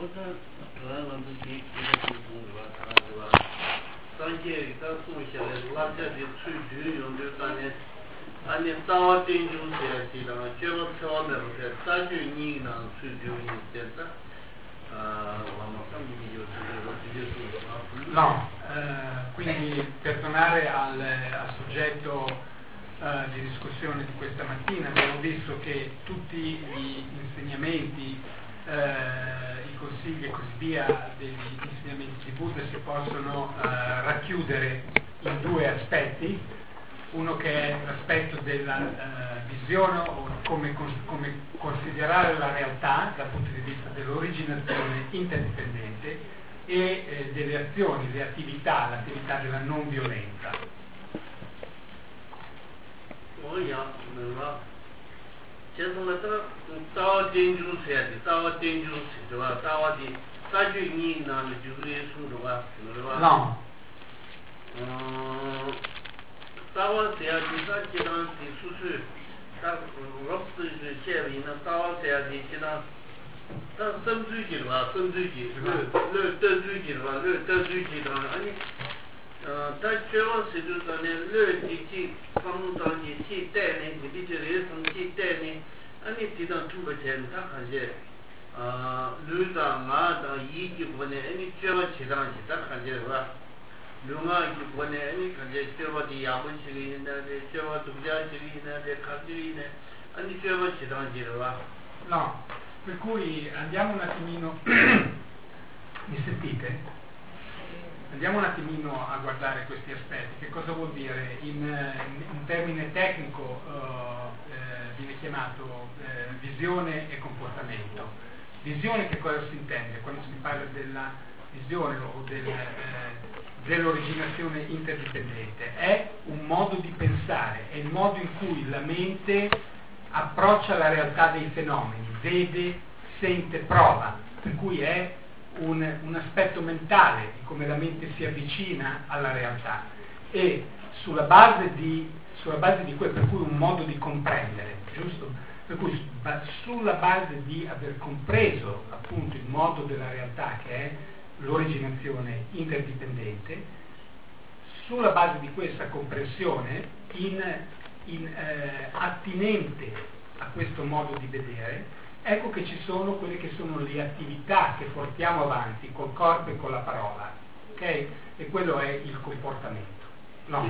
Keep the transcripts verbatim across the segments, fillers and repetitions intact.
우선 그런 것들이 이렇게 가지고 산계가 소시에 라자지 추주 용도단에 아니 따와 진주세 지랑 제가 처음에 따주니나 추주니 됐다. Ah, no, eh, quindi per tornare al, al soggetto eh, di discussione di questa mattina, abbiamo visto che tutti gli insegnamenti, eh, i consigli e così via degli insegnamenti di Buddha si possono eh, racchiudere in due aspetti. Uno che è l'aspetto della uh, visione o come, come considerare la realtà dal punto di vista dell'originazione interdipendente e eh, delle azioni, le attività, l'attività della non violenza. No. Tawa Sea di Sachidan di Susu, Rostu Chevina, Tawa Sea di China, Samzuji, Samzuji, Le Tazuji, Le Tazuji, Ani, Tachewa Sidutane, Le Tiki, Samutangi, Chi Tani, Viteri, Chi Tani, Ani Tidan Tubachen, Takaje, Luda, Mada, Yiki, Any Cheva Chidan, Takaje. Lunga ki pone ani kanje chewa di yabun chigi ina de chewa dugja chigi ina de kharji ina ani chewa chidang jirwa. No, per cui andiamo un attimino mi sentite? Andiamo un attimino a guardare questi aspetti. Che cosa vuol dire? In, in un termine tecnico uh, eh, viene chiamato eh, visione e comportamento. Visione, che cosa si intende? Quando si parla della visione o del eh, dell'originazione interdipendente, è un modo di pensare, è il modo in cui la mente approccia la realtà dei fenomeni, vede, sente, prova, per cui è un, un aspetto mentale di come la mente si avvicina alla realtà e sulla base di, sulla base di quello, per cui un modo di comprendere, giusto? Per cui sulla base di aver compreso appunto il modo della realtà che è l'originazione interdipendente, sulla base di questa comprensione in, in, eh, attinente a questo modo di vedere, ecco che ci sono quelle che sono le attività che portiamo avanti col corpo e con la parola, ok? E quello è il comportamento. No.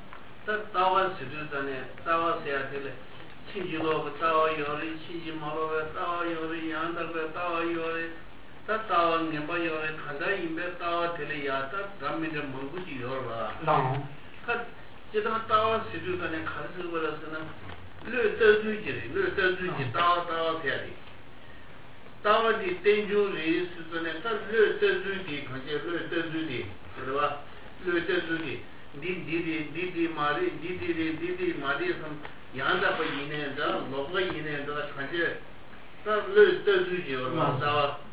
Tawa Nimba Yore, Kanda Imbe Tawa Teleyata, Ramina Munguji Yorba. No. Jita Tawa Sidukane Kasu Valasana, Lu Tazuji, Lu Tazuji, Tawa Tawa Seri. Tawa di Tenju Ri Sutane, Lu Tazuji, Kaja Lu Tazuji, Lu Tazuji, Didi, Didi Mari, Didi, Didi Mari, some Yanda Payine, Loga Yine, Kaja. No.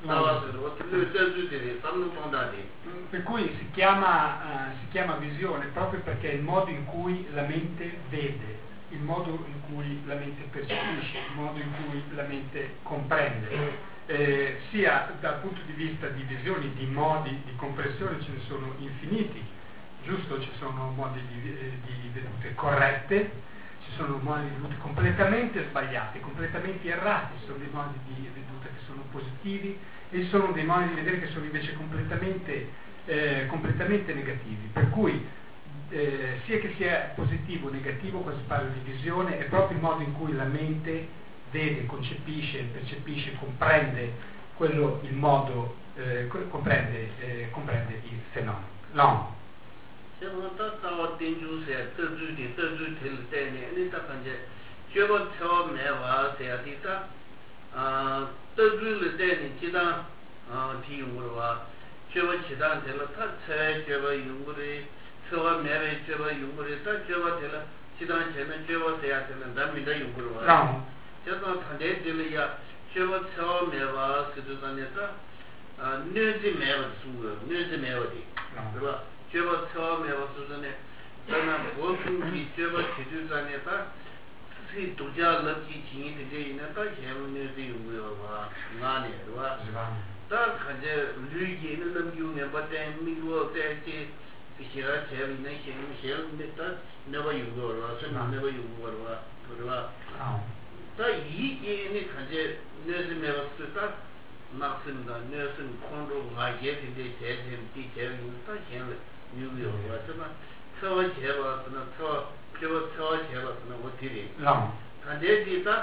Per cui si chiama, uh, si chiama visione proprio perché è il modo in cui la mente vede, il modo in cui la mente percepisce, il modo in cui la mente comprende. Eh, sia dal punto di vista di visioni, di modi di comprensione ce ne sono infiniti, giusto? Ci sono modi di, di vedute corrette, ci sono modi di veduta completamente sbagliati, completamente errati, ci sono dei modi di veduta che sono positivi e ci sono dei modi di vedere che sono invece completamente, eh, completamente negativi. Per cui eh, sia che sia positivo o negativo, quando si parla di visione, è proprio il modo in cui la mente vede, concepisce, percepisce, comprende quello, il modo, eh, comprende, eh, comprende il fenomeno. No. Tawa Tenju Se, Tazuji, Tazu Tel Tene, Nita Kanje, Cheva Chava Meva Seatita, Tazu Le Tene, Chida, Ti Yungurwa, Cheva Chidan Tela, Tatse, Cheva Yunguri, Cheva Meve, Cheva Yunguri, Ta Cheva Tela, Chidan Chena, Cheva Seatela, Damida Yungurwa. Cheva Tande Delia, Cheva Chava Meva Sedutaneta, Nuzi Meva Suga, Nuzi Meva Di. Cheva Chava Suzane, Dana working with Cheva Chiduzaneta, see Tuja Lucky Chin, the day in a touch, heaven is the Nani, 다 가제 류기는 넘기는 바데 미고 때지 시라 제비는 신은 신은다 내가 유거라 선은 내가 유거라 그러나 다 이게는 가제 내스메가 쓰다 막습니다 내스는 콘로 가게 되게 제제비 제비는 다 신을 유거라 하지만 저 제바스는 저 저 저 제바스는 어디리 가제 기타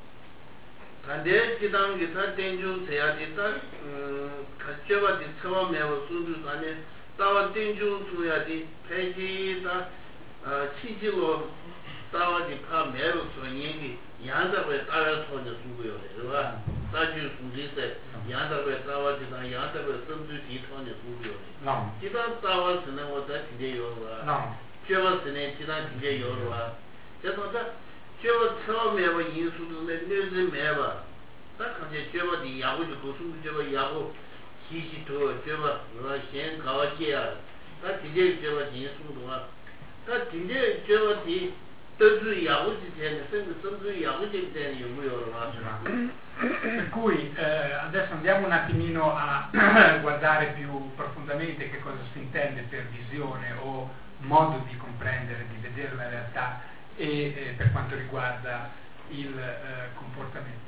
간데 기당 기타 된주 세야 기타 음 같이와 뒤처와 매워 순주 안에 따와 된주 수야디 페이지다 어 치지로 따와디 파 매워 소니기 양자에 따라 소녀 수고요. 그러나 따주 수지세 양자에 따와디나 양자에 섬주 뒤토녀 수고요. 기타 따와스는 어디 뒤에요와 제와스네 기타 뒤에요와 그래서 저 처음에와 인수도는 내지 매봐. 딱 이제 저거디 야구도 고수도 저거 야구 시시도 저거 러시안 가와지야. 딱 이제 저거 인수도가 딱 이제 저거디 뜻이 야구지 되는 생각 생각 야구지 되는 요구요 맞잖아. Per cui eh, adesso andiamo un attimino a guardare più profondamente che cosa si intende per visione o modo di comprendere, di vedere la realtà e eh, per quanto riguarda il eh, comportamento.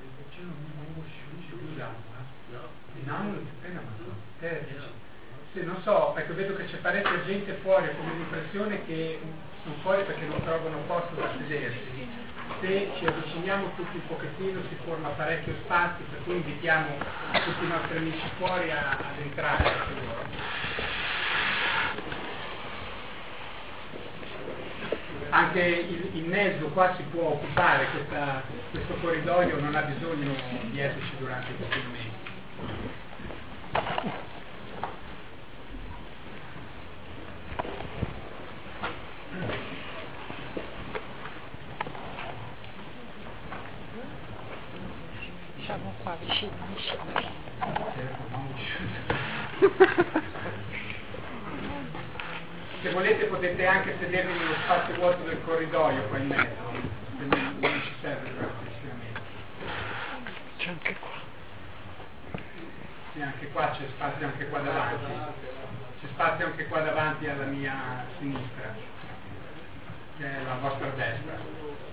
Se non so, perché vedo che c'è parecchia gente fuori, ho come l'impressione che sono fuori perché non trovano posto da sedersi. Se ci avviciniamo tutti un pochettino si forma parecchio spazio, per cui invitiamo tutti i nostri amici fuori a, ad entrare anche loro. Anche il, il mezzo qua si può occupare, questa, questo corridoio non ha bisogno di esserci durante tutti i momenti. Siamo qua vicini, vicini. Se volete potete anche sedervi nello spazio vuoto del corridoio qua in mezzo, se non, non ci serve praticamente. C'è anche qua. Sì, anche qua c'è spazio anche qua davanti. C'è spazio anche qua davanti alla mia sinistra, che è la vostra destra.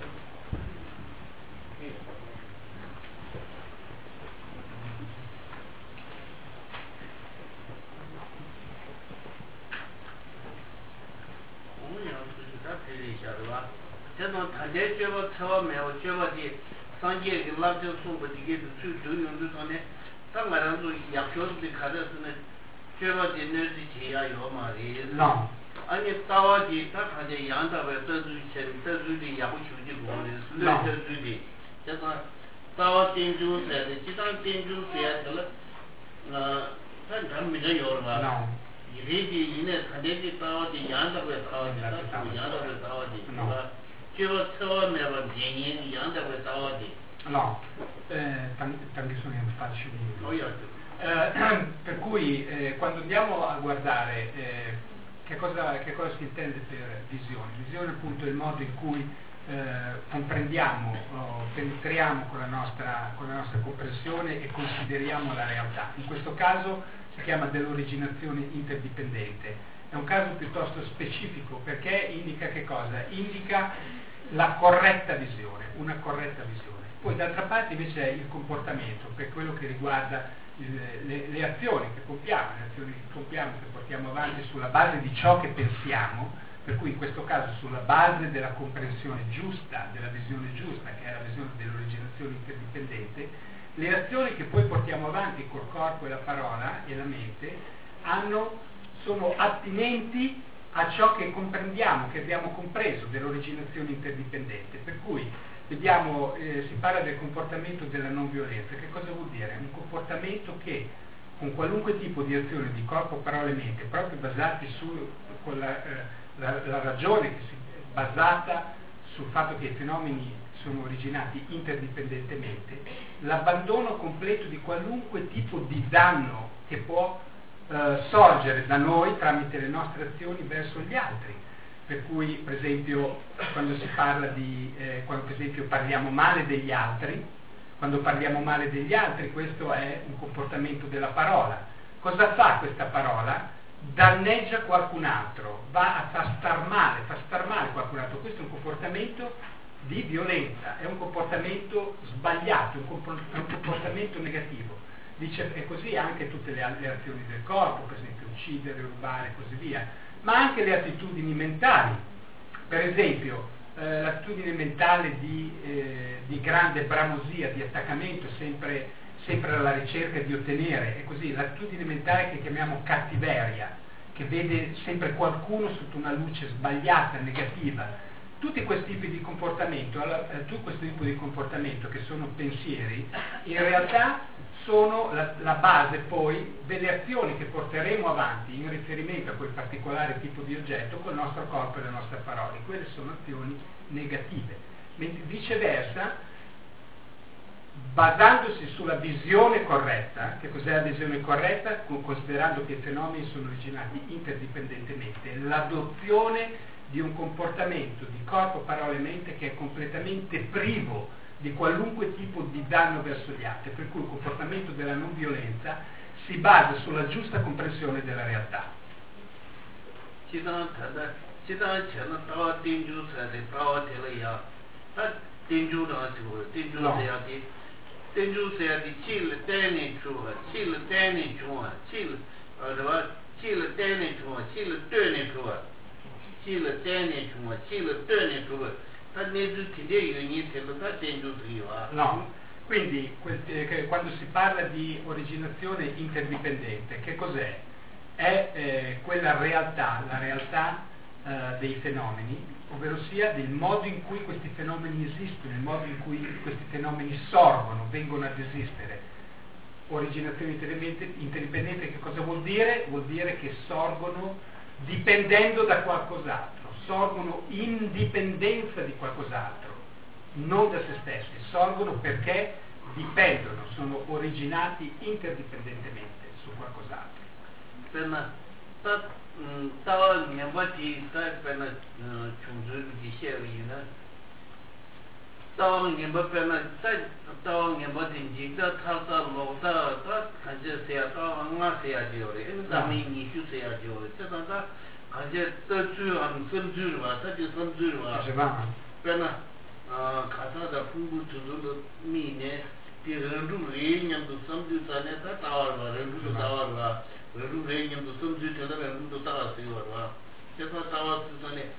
저도 단계 저거 처음에 저거지 상계의 랍저 송부 되게 수 조용도 전에 딱 말하는 약효도 가져서는 저거지 늘지 제야 요 말이 아니 따와지 딱 하제 양다에 떠주 chen 떠주디 야고 주지 고는 떠주디 저거 따와 땡주세 지단 땡주세 어 단단미저 요르마 이리지 이내 단계지 따와지 양다에 따와지 양다에 따와지 저 처음에는 개인이 양다에 따와지 no eh, tanti sono facili eh, per cui eh, quando andiamo a guardare eh, che cosa, che cosa si intende per visione visione appunto è il modo in cui eh, comprendiamo o penetriamo con la nostra con la nostra comprensione e consideriamo la realtà. In questo caso si chiama dell'originazione interdipendente, è un caso piuttosto specifico perché indica che cosa? Indica la corretta visione, una corretta visione. Poi d'altra parte invece è il comportamento, per quello che riguarda il, le, le azioni che compiamo, le azioni che compiamo, che portiamo avanti sulla base di ciò che pensiamo, per cui in questo caso sulla base della comprensione giusta, della visione giusta, che è la visione dell'originazione interdipendente, le azioni che poi portiamo avanti col corpo e la parola e la mente hanno, sono attinenti a ciò che comprendiamo, che abbiamo compreso dell'originazione interdipendente. Per cui vediamo, eh, si parla del comportamento della non violenza. Che cosa vuol dire? Un comportamento che con qualunque tipo di azione di corpo, parola e mente, proprio basati su con la, eh, la, la ragione che si è basata sul fatto che i fenomeni sono originati interdipendentemente, l'abbandono completo di qualunque tipo di danno che può eh, sorgere da noi tramite le nostre azioni verso gli altri. Per cui, per esempio, quando si parla di, eh, quando per esempio parliamo male degli altri, quando parliamo male degli altri, questo è un comportamento della parola. Cosa fa questa parola? Danneggia qualcun altro, va a far star male, fa star male qualcun altro. Questo è un comportamento di violenza, è un comportamento sbagliato, è un, compor- è un comportamento negativo. Dice, e così anche tutte le altre azioni del corpo, per esempio uccidere, rubare e così via, ma anche le attitudini mentali. Per esempio, eh, l'attitudine mentale di, eh, di grande bramosia, di attaccamento, sempre, sempre alla ricerca di ottenere, e così l'attitudine mentale che chiamiamo cattiveria, che vede sempre qualcuno sotto una luce sbagliata, negativa. Tutti questi tipi di comportamento, eh, tutto questo tipo di comportamento che sono pensieri, in realtà sono la, la base poi delle azioni che porteremo avanti in riferimento a quel particolare tipo di oggetto col nostro corpo e le nostre parole. Quelle sono azioni negative. Mentre viceversa, basandosi sulla visione corretta, che cos'è la visione corretta? Considerando che i fenomeni sono originati interdipendentemente, l'adozione di un comportamento di corpo, parole e mente che è completamente privo di qualunque tipo di danno verso gli altri, per cui il comportamento della non violenza si basa sulla giusta comprensione della realtà. No, quindi eh, quando si parla di originazione interdipendente, che cos'è? È eh, quella realtà, la realtà eh, dei fenomeni, ovvero sia del modo in cui questi fenomeni esistono, il modo in cui questi fenomeni sorgono, vengono ad esistere. Originazione interdipendente che cosa vuol dire? Vuol dire che sorgono dipendendo da qualcos'altro, sorgono in dipendenza di qualcos'altro, non da se stessi, sorgono perché dipendono, sono originati interdipendentemente su qualcos'altro. Per stava nyambati sta per chungzu di xie stava nyamba per sta stava nyambati ji da ta ta lo da da kan je se ya ta nga se ya ji ore en da mi ni shu se ya ji ore ta da kan je ta ju am sun ju wa ta ju sun ju wa per na ka ta da fu bu tu lu mi ne ti ren du re nyam du sam ju sa ne ta ta wa ren du ta wa wa ren du re nyam du sam ju ta da ren du ta wa se wa wa ta ta ta wa su ne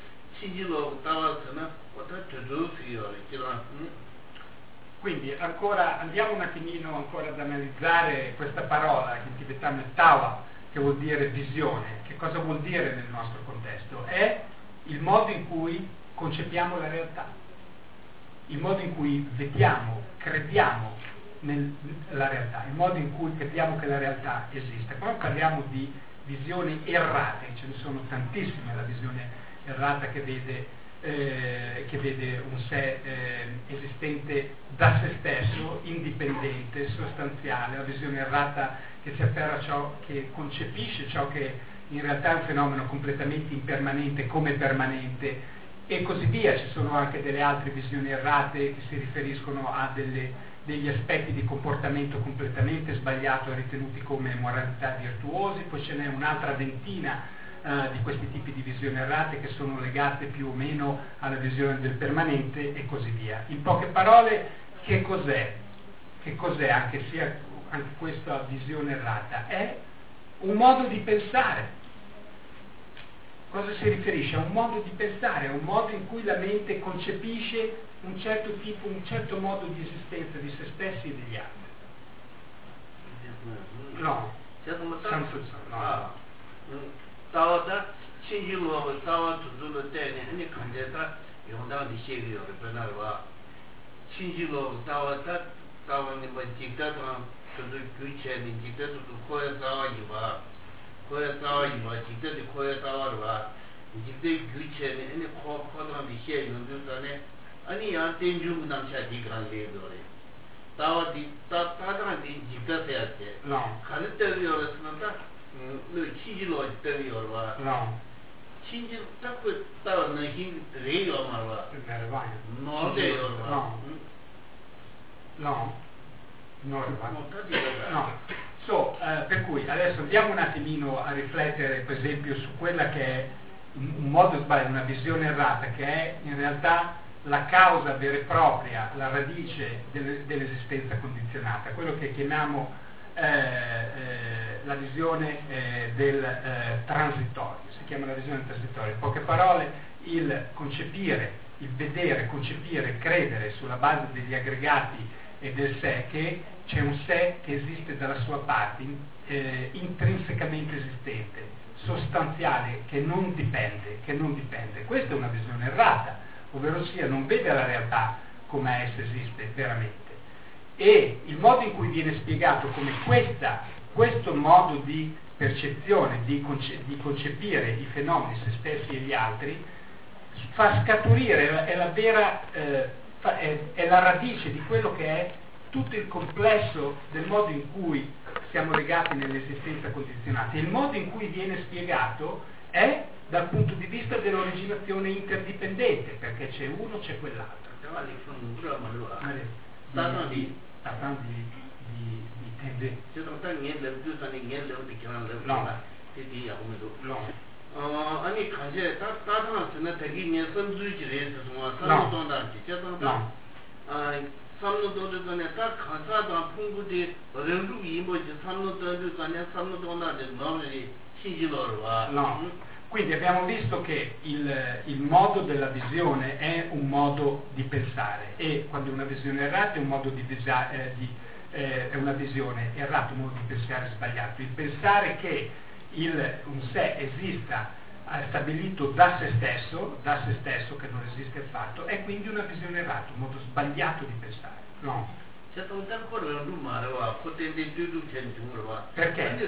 Quindi ancora andiamo un attimino ancora ad analizzare questa parola che in tibetano è tawa, che vuol dire visione. Che cosa vuol dire nel nostro contesto? È il modo in cui concepiamo la realtà, il modo in cui vediamo, crediamo nella realtà, il modo in cui capiamo che la realtà esiste. Quando parliamo di visioni errate, ce ne sono tantissime, la visione errata che vede, eh, che vede un sé eh, esistente da se stesso, indipendente, sostanziale, la visione errata che si afferra a ciò che concepisce, ciò che in realtà è un fenomeno completamente impermanente come permanente e così via. Ci sono anche delle altre visioni errate che si riferiscono a delle, degli aspetti di comportamento completamente sbagliato ritenuti come moralità virtuosi, poi ce n'è un'altra ventina Uh, di questi tipi di visioni errate che sono legate più o meno alla visione del permanente e così via. In poche parole, che cos'è? Che cos'è anche, sia, anche questa visione errata? È un modo di pensare. Cosa si riferisce? A un modo di pensare, a un modo in cui la mente concepisce un certo tipo, un certo modo di esistenza di se stessi e degli altri. No, no. tawa ta chinji luwa tawa tuzu lu teni ane kanje ta yongdang di shegi yore penar wa chinji luwa tawa ta tawa nima jikta tang tuzu gyu che ni jikta tuzu koya tawa yiwa koya tawa yiwa jikta di koya tawa rwa jikta gyu che ni ane ko kodang di shegi yore tani ane yang tenju nang sha di kan le dore tawa di ta tang di jikta se ya che kani teri yore sinata no chinji lo teri yorwa no chinji takku tawa na hin re yorwa no no de yorwa no no No, no. So, eh, per cui adesso andiamo un attimino a riflettere per esempio su quella che è un, un modo sbagliato, una visione errata, che è in realtà la causa vera e propria, la radice del, dell'esistenza condizionata, quello che chiamiamo eh, eh, la visione eh, del eh, transitorio, si chiama la visione transitoria. In poche parole, il concepire, il vedere, concepire, credere sulla base degli aggregati e del sé che c'è un sé che esiste dalla sua parte, eh, intrinsecamente esistente, sostanziale, che non dipende, che non dipende. Questa è una visione errata, ovvero sia non vede la realtà come essa esiste veramente. E il modo in cui viene spiegato come questa, questo modo di percezione, di, conce- di concepire i fenomeni, se stessi e gli altri, fa scaturire, è la vera, eh, fa, è, è la radice di quello che è tutto il complesso del modo in cui siamo legati nell'esistenza condizionata. Il modo in cui viene spiegato è dal punto di vista dell'originazione interdipendente, perché c'è uno, c'è quell'altro. Di, di, di, di tende. No. No. 아니 간제 딱 따다서는 되게 년 선주지에서 뭐 삼도동단지 제동다 아 삼도동전에 딱 가사도 풍부디 어른도 이모지 삼도동전에 삼도동단지 너무리 신기로 와. No. Quindi abbiamo visto che il, il modo della visione è un modo di pensare, e quando una visione errata è un modo di, visa, eh, di eh, è una visione errata, un modo di pensare sbagliato. Il pensare che il, un sé esista stabilito da se stesso, da se stesso che non esiste affatto, è quindi una visione errata, un modo sbagliato di pensare. No. Perché?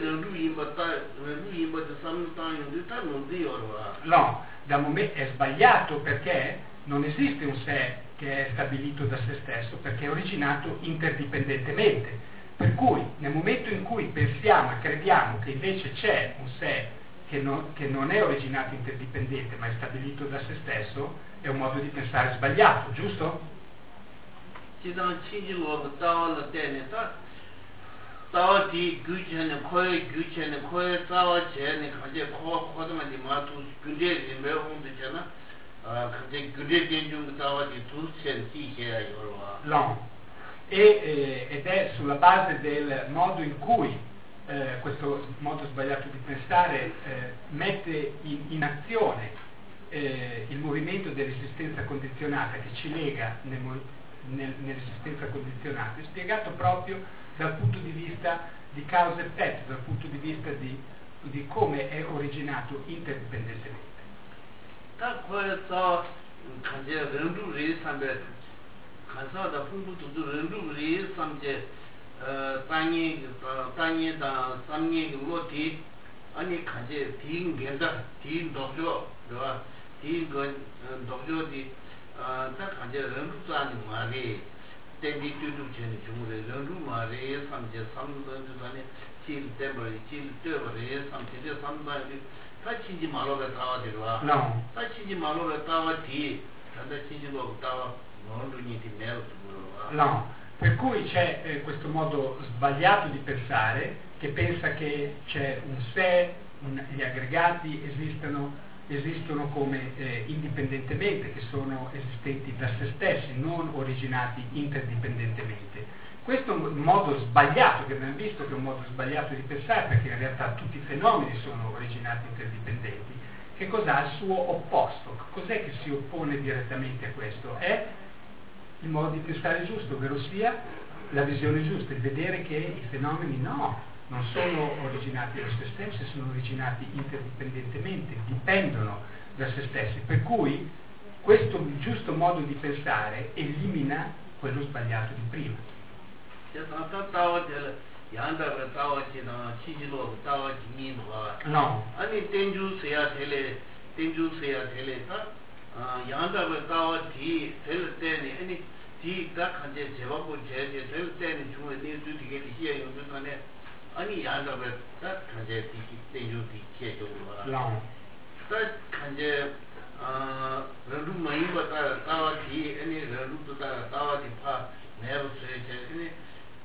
No, da momen- è sbagliato perché non esiste un sé che è stabilito da se stesso, perché è originato interdipendentemente. Per cui nel momento in cui pensiamo e crediamo che invece c'è un sé che non, che non è originato interdipendente ma è stabilito da se stesso, è un modo di pensare sbagliato, giusto? 지당 친지로 따와를 때에다 따와디 규체는 코에 규체는 코에 따와 제는 가제 코 코도만이 마투 근데 매운데잖아 아 근데 근데 된중 따와디 두센 티해야 요와 No. E, eh, ed è sulla base del modo in cui eh, questo modo sbagliato di pensare eh, mette in, in azione eh, il movimento dell'esistenza condizionata che ci lega nel, nel, nell'esistenza condizionata, è spiegato proprio dal punto di vista di causa-effetto, dal punto di vista di, di come è originato interdipendentemente. 다 거에서 가제 렌두리 삼백 간사다 풍부도 렌두리 삼제 어 땅이 땅이다 삼이 뭐디 아니 가제 딩 겐다 딩 도죠 그와 딩건 도죠디 어다 가제 렌두도 아니 말이 땡디 뚜두 전에 중물에 렌두 말이 삼제 삼도도 전에 칠 때버리 칠 때버리 삼제 삼다리 다치지 말로가 따와들와 No. 다치지 말로가 따와디 단다 치지로 따와 non ti merito. No, per cui c'è eh, questo modo sbagliato di pensare che pensa che c'è un sé, un, gli aggregati esistono, esistono come eh, indipendentemente, che sono esistenti da se stessi, non originati interdipendentemente. Questo è un modo sbagliato, che abbiamo visto che è un modo sbagliato di pensare, perché in realtà tutti i fenomeni sono originati interdipendenti. Che cos'ha al suo opposto? Cos'è che si oppone direttamente a questo? È il modo di pensare giusto, ovvero sia la visione giusta, il vedere che i fenomeni no, non sono originati da se stessi, sono originati interdipendentemente, dipendono da se stessi. Per cui questo giusto modo di pensare elimina quello sbagliato di prima. No. 아니 땡주세야 텔레 땡주세야 텔레가 아 양다가 따와디 텔 때니 아니 디가 간제 제법고 제제 텔 때니 중에 내주 되게 희야 용도간에 아니 양다가 딱 간제 디 땡주디 계속으로 No. 딱 간제 아 런루 마이바 따 따와디 아니 런루도 따 따와디 파 내로세 제니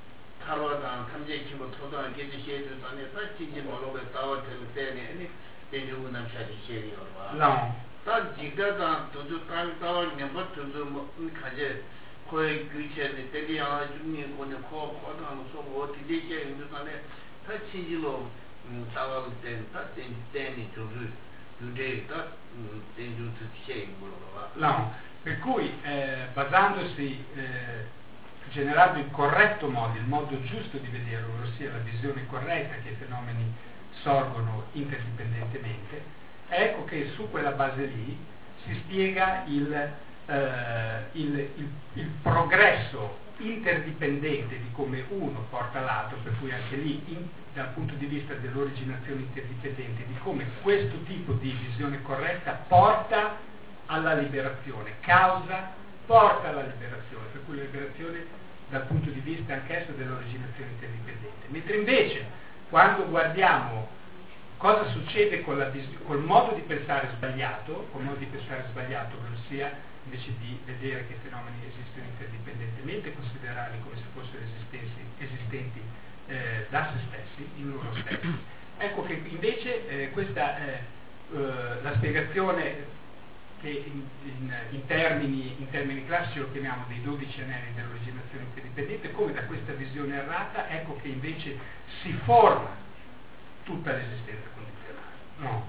타로당 탐제 기본 토당 계지 시에도 전에 다 지지 모로가 따와 될 때에 아니 대중은 남샤지 시에요 와. 다 지가다 도주 땅 따와 넘버 도주 뭐 가제 거의 규체에 대비하여 중에 거는 코 코당 소고 디디게 있는 전에 다 지지로 따와 때다 때니 도주 두데다 대중 특시에 뭐가 No, per cui eh, basandosi eh, generando il corretto modo, il modo giusto di vederlo, ossia la visione corretta che i fenomeni sorgono interdipendentemente, ecco che su quella base lì si spiega il, eh, il, il, il progresso interdipendente di come uno porta l'altro, per cui anche lì in, dal punto di vista dell'originazione interdipendente, di come questo tipo di visione corretta porta alla liberazione, causa porta alla liberazione, per cui la liberazione dal punto di vista anch'esso dell'originazione interdipendente. Mentre invece quando guardiamo cosa succede con la vis- col modo di pensare sbagliato, col modo di pensare sbagliato, ossia invece di vedere che i fenomeni esistono interdipendentemente, considerarli come se fossero esistenti, esistenti eh, da se stessi, in loro stessi. Ecco che invece eh, questa eh, eh, la spiegazione che in, in, in, termini, in termini classici lo chiamiamo dei dodici anelli dell'originazione interdipendente, come da questa visione errata ecco che invece si forma tutta l'esistenza condizionale. No?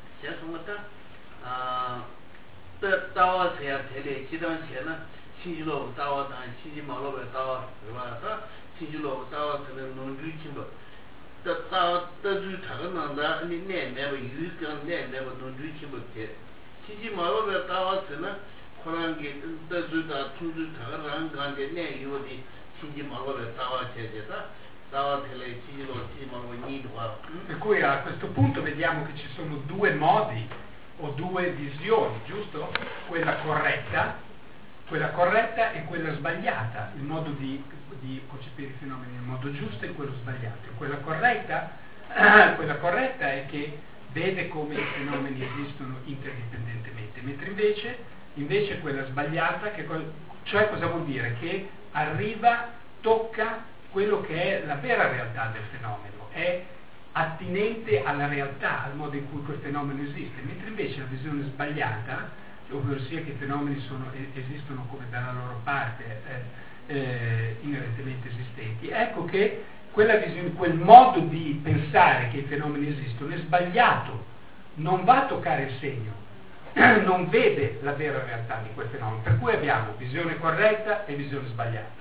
지지 마로베 따왔으나 코란게 뜻주다 투주다 랑간데 내 요디 지지 마로베 따와체제다 따와텔레 지지로 지마로 니도와. Per cui a questo punto vediamo che ci sono due modi o due visioni, giusto? Quella corretta, quella corretta e quella sbagliata, il modo di, di concepire i fenomeni nel modo giusto e quello sbagliato. Quella corretta, quella corretta è che vede come i fenomeni esistono interdipendentemente, mentre invece, invece quella sbagliata, che, cioè cosa vuol dire? Che arriva, tocca quello che è la vera realtà del fenomeno, è attinente alla realtà, al modo in cui quel fenomeno esiste, mentre invece la visione sbagliata, ovvero sia che i fenomeni sono, esistono come dalla loro parte eh, eh, inerentemente esistenti, ecco che quella visione, quel modo di pensare che i fenomeni esistono è sbagliato, non va a toccare il segno, non vede la vera realtà di quel fenomeno, per cui abbiamo visione corretta e visione sbagliata.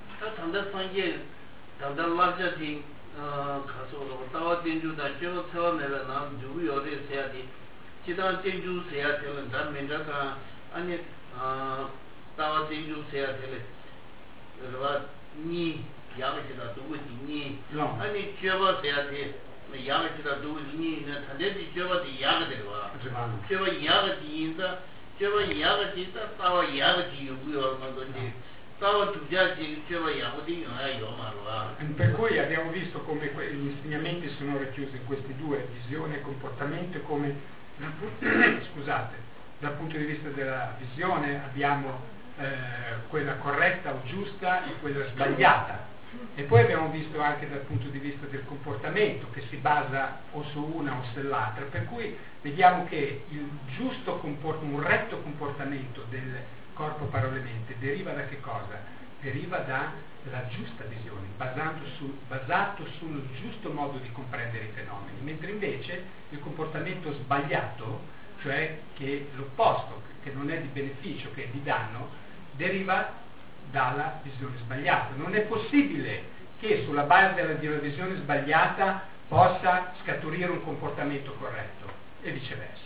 양치다 두고지니 아니 쥐어봐서야지 양치다 두고지니 단대지 쥐어봐도 양아들와 쥐어봐 양아지인다 쥐어봐 양아지다 따와 양아지 요구요 만도지 따와 두자지 쥐어봐 양아지 요요 말와. Per cui abbiamo visto come gli insegnamenti sono racchiusi in queste due, visione e comportamento, come scusate, dal punto di vista della visione abbiamo eh, quella corretta o giusta e quella sbagliata. E poi abbiamo visto anche dal punto di vista del comportamento che si basa o su una o sull'altra, per cui vediamo che il giusto comport- un retto comportamento del corpo parole mente deriva da che cosa? Deriva dalla giusta visione, basato, su, basato sul giusto modo di comprendere i fenomeni, mentre invece il comportamento sbagliato, cioè che l'opposto, che non è di beneficio, che è di danno, deriva dalla visione sbagliata. Non è possibile che sulla base della, della visione sbagliata possa scaturire un comportamento corretto e viceversa.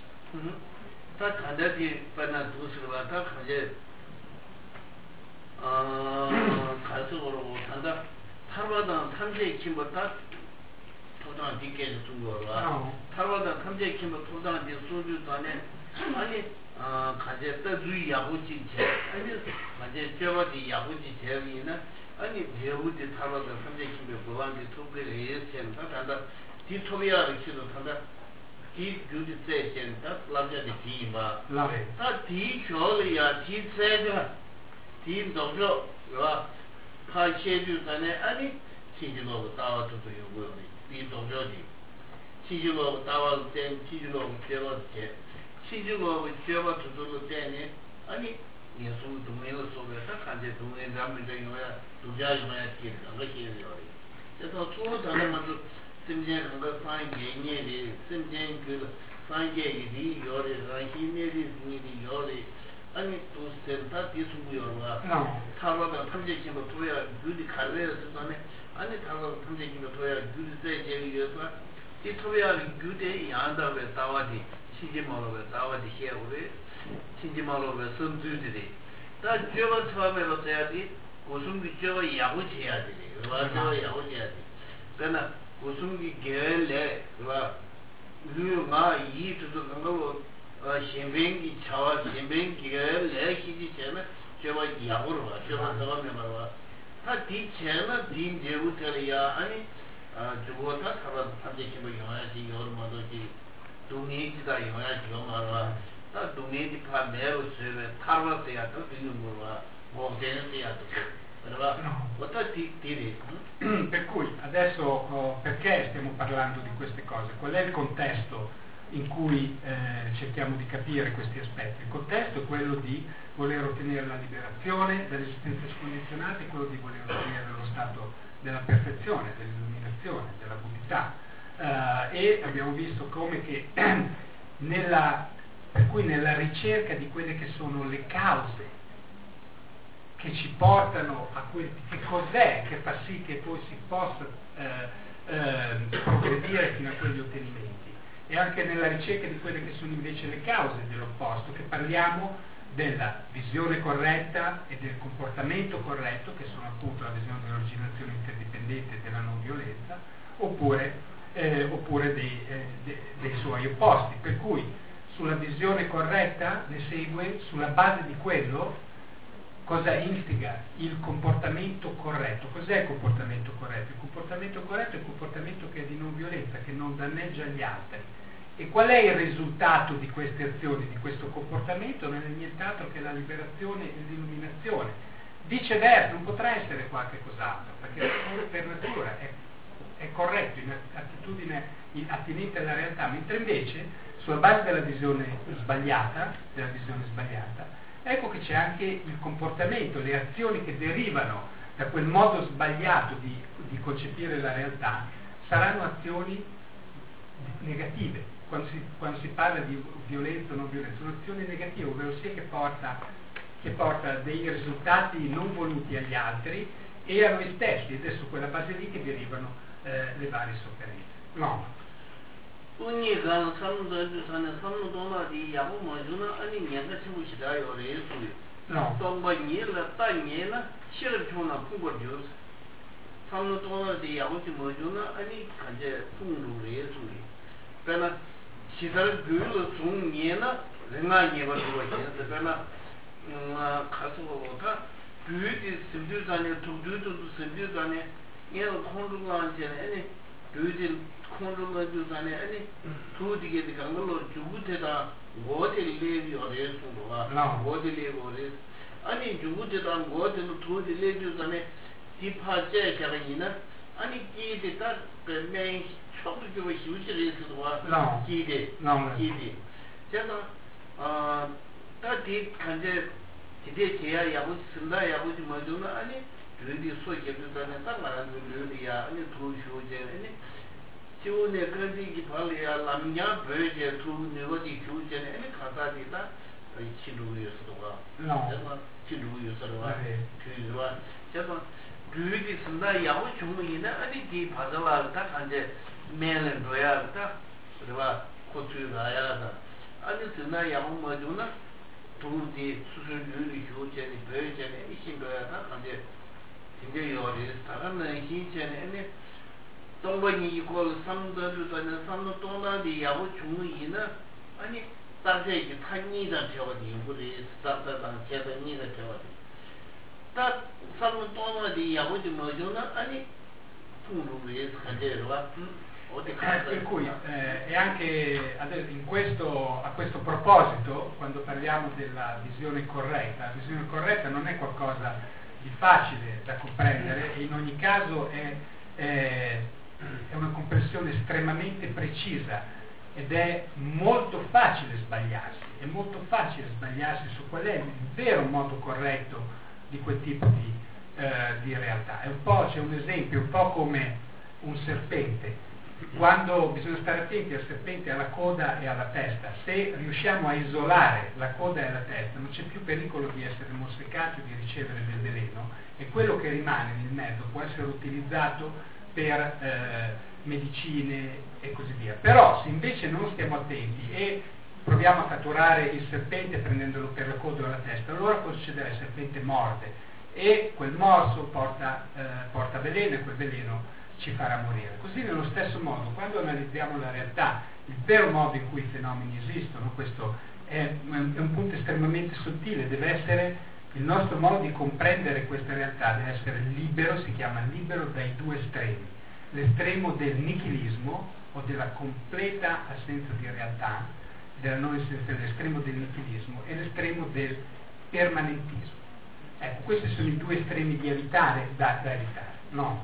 아 가제 떠주의 야구지 제 아니 가제 저버디 야구지 제위는 아니 배우지 타로도 선생님이 보완지 토크를 예선 다다 디토비아를 치도 다다 디 규지 세션다 라자디 디마 라베 다 디쇼리아 디세드 디 동조 와 파셰주 전에 아니 치질로 다와도 요거리 이 동료지 치질로 다와도 된 치질로 제거제 치질로 제거도 되네 아니 예수 동네로 속에서 간제 동네 남들이 뭐야 두자이마야 끼는 거 끼는 요리 그래서 주로 다른 것도 심지어 그거 사인 예니에 심지어 그 사이게이 요리 라히네리 니리 요리 아니 또 센터 디스무요가 타로가 탐제기로 도야 그리 갈래서 전에 아니 타로가 탐제기로 도야 그리 제제리여서 이 토야 그대 양다베 다와디 시지마로베 다와디 해오레 시지마로베 섬주들이 다 저거 처음에로 돼야지 고승기 저거 야구해야 돼. 그거 야구해야 돼. 그러나 고승기 개래 그거 류가 이두도 그거 어 신뱅기 차와 신뱅기가 내시지 전에 저거 야구로 와. 저거 처음에 말아. 다 뒤체나 뒤제부터야 아니 아 저거 다 사람 한대씩 뭐 영화지 여러모도지 동의지다 영화지 영화라 다 동의지 파 내로 세베 타르바세야 또 있는 거와 뭐 되는지야 또 allora what ti ti per cui adesso oh, perché stiamo parlando di queste cose? Qual è il contesto in cui eh, cerchiamo di capire questi aspetti? Il contesto è quello di voler ottenere la liberazione dall'esistenza scondizionata e quello di voler ottenere lo stato della perfezione, dell'illuminazione, della buddhità. Uh, e abbiamo visto come che nella, per cui nella ricerca di quelle che sono le cause che ci portano a quel che cos'è che fa sì che poi si possa eh, eh, progredire fino a quegli ottenimenti, e anche nella ricerca di quelle che sono invece le cause dell'opposto, che parliamo della visione corretta e del comportamento corretto, che sono appunto la visione dell'originazione interdipendente e della non violenza, oppure, eh, oppure dei, eh, de, dei suoi opposti. Per cui sulla visione corretta ne segue, sulla base di quello, cosa instiga il comportamento corretto. Cos'è il comportamento corretto? Il comportamento corretto è il comportamento che è di non violenza, che non danneggia gli altri. E qual è il risultato di queste azioni, di questo comportamento? Non è nient'altro che la liberazione e l'illuminazione. Viceversa, non potrà essere qualche cos'altro, perché per natura è, è corretto, in attitudine attinente alla realtà, mentre invece, sulla base della visione sbagliata, della visione sbagliata, ecco che c'è anche il comportamento, le azioni che derivano da quel modo sbagliato di, di concepire la realtà saranno azioni negative. Quando si, quando si parla di violenza o non violenza, sono azioni negative, ovvero sia che porta, che porta dei risultati non voluti agli altri e a noi stessi, ed è su quella base lì che derivano eh, le varie sofferenze. No. 운이 가는 삼도 산에 삼도 동나디 야부 뭐주나 아니 년가 치고 시다요 레수리 또 뭐니라 따니나 실을 주나 풍거죠 삼도 동나디 야부지 뭐주나 아니 간제 풍루 레수리 그러나 시달 그로 중년나 랭아 예버도 있어 그러나 음 가서 보다 그게 심지어는 두두도 심지어는 얘가 콘루가 안에 그게 콘루가 안에 아니 두디게 강걸로 주부대다 뭐들 레비 어레스로와 뭐들 레비 어레스 아니 주부대다 뭐들 두디 레비 전에 디파제 가리나 아니 기대다 그맨 초기고 휴지레스로와 기대 기대 제가 어 다디 간제 기대 제야 야부 쓴다 야부지 뭐도나 아니 그들이 소개도 전에 딱 말하는 그들이야 아니 도쇼제 아니 지원에 그들이 발이야 남냐 베제 투네거지 교제네 아니 가사디다 치루요서도가 제가 치루요서도가 그리와 제가 그들이 쓴다 야부 중문이나 아니 디 바자라 딱 한제 매는 도야 딱 그리와 고추가야다 아니 쓴다 야부 뭐도나 도디 수술률이 교제네 베제네 이신 거야 딱 한제 이제 요리 사람은 희전에 동번이 이걸 삼도주도는 삼도 동나디 야부 중의나 아니 따제기 탄이다 되어디 우리 스타트당 제대니다 되어디 딱 삼도 동나디 야부지 뭐죠나 아니 풍루에 가제로와 Eh, per cui eh, e anche in questo, a questo proposito, quando parliamo della visione corretta, la visione corretta non è qualcosa di facile da comprendere e in ogni caso è eh, è una comprensione estremamente precisa ed è molto facile sbagliarsi, è molto facile sbagliarsi su qual è il vero modo corretto di quel tipo di, eh, di realtà. È un po', c'è un esempio, un po' come un serpente. Quando bisogna stare attenti al serpente, alla coda e alla testa, se riusciamo a isolare la coda e la testa non c'è più pericolo di essere morsicati o di ricevere del veleno, e quello che rimane nel mezzo può essere utilizzato per eh, medicine e così via. Però se invece non stiamo attenti e proviamo a catturare il serpente prendendolo per la coda o la testa, allora cosa succederà? Il serpente morde e quel morso porta, eh, porta veleno, e quel veleno ci farà morire. Così nello stesso modo, quando analizziamo la realtà, il vero modo in cui i fenomeni esistono, questo è un, è un punto estremamente sottile, deve essere il nostro modo di comprendere questa realtà, deve essere libero, si chiama libero dai due estremi, l'estremo del nichilismo o della completa assenza di realtà, della non esistenza, l'estremo del nichilismo, e l'estremo del permanentismo. Ecco, questi sono i due estremi di evitare, da, da evitare, no?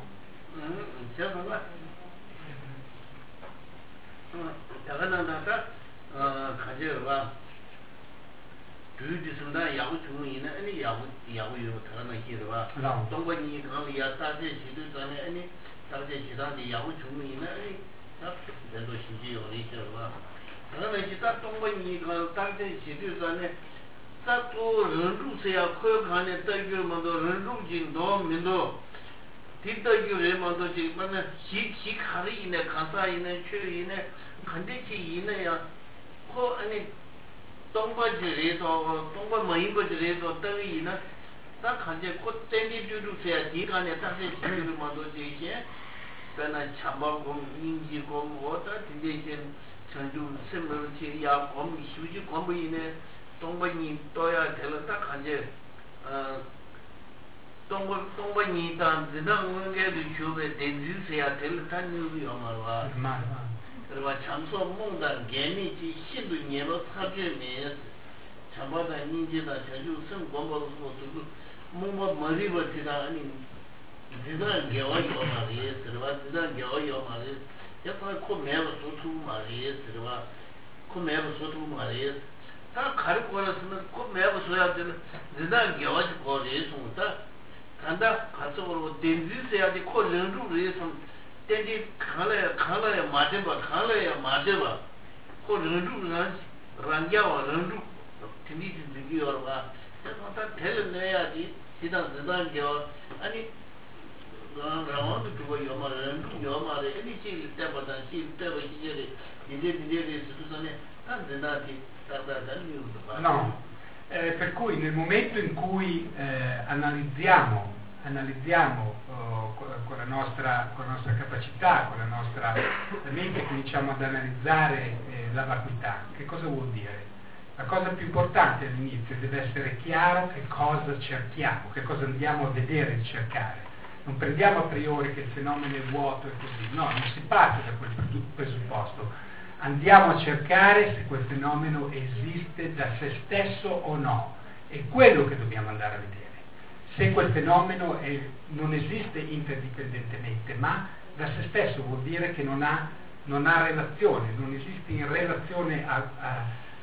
No, eh, per cui nel momento in cui eh, analizziamo, analizziamo oh, con, la nostra, con la nostra capacità, con la nostra mente, cominciamo ad analizzare eh, la vacuità, che cosa vuol dire? La cosa più importante all'inizio deve essere chiaro che cosa cerchiamo, che cosa andiamo a vedere e cercare. Non prendiamo a priori che il fenomeno è vuoto e così, no, non si parte da quel presupposto. Andiamo a cercare se quel fenomeno esiste da se stesso o no, è quello che dobbiamo andare a vedere. Se quel fenomeno è, non esiste interdipendentemente, ma da se stesso vuol dire che non ha, non ha relazione, non esiste in relazione a, a,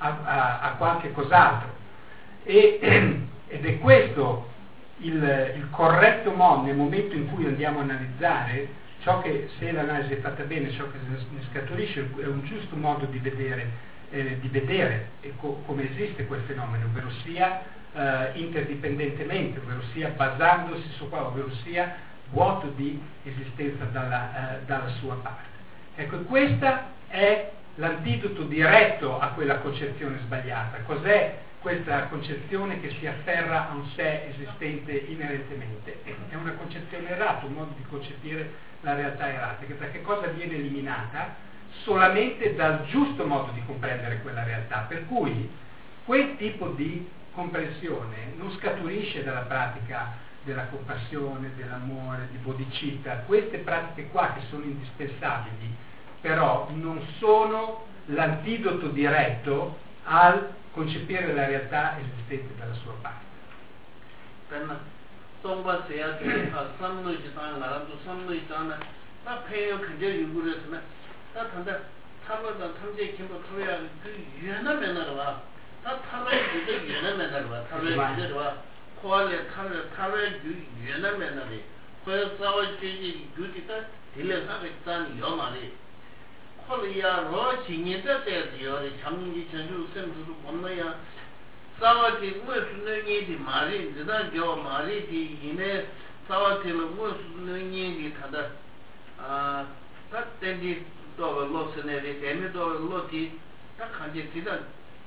a, a qualche cos'altro. E, ed è questo il, il corretto modo, nel momento in cui andiamo a analizzare ciò che, se l'analisi è fatta bene, ciò che ne scaturisce è un giusto modo di vedere, eh, di vedere co- come esiste quel fenomeno, ovvero sia eh, interdipendentemente, ovvero sia basandosi su qua, ovvero sia vuoto di esistenza dalla, eh, dalla sua parte. Ecco, questa è l'antidoto diretto a quella concezione sbagliata. Cos'è questa concezione che si afferra a un sé esistente inerentemente? È una concezione errata, un modo di concepire la realtà erratica, perché cosa viene eliminata? Solamente dal giusto modo di comprendere quella realtà, per cui quel tipo di comprensione non scaturisce dalla pratica della compassione, dell'amore, di bodhicitta. Queste pratiche qua che sono indispensabili, però non sono l'antidoto diretto al concepire la realtà esistente dalla sua parte. 동바 세야지 삼노지단 나라도 삼노지단 나 폐요 근데 연구를 나 단다 타버다 탐제 김도 토야 그 유연하면 봐. 나 타버의 그 유연하면 봐. 타버의 그 봐. 코알레 타버 타버의 유연하면 봐. 그 싸워지지 그기다 딜레사가 있다니 요마리. 콜이야 로징이다 때요. 장기 전주 샘도 건너야 싸워지 무슨 얘기 말이 그다 저 말이 이네 싸워지는 무슨 얘기 타다 아 딱된디 또 로스네리 데미도 로티 딱 한지 지다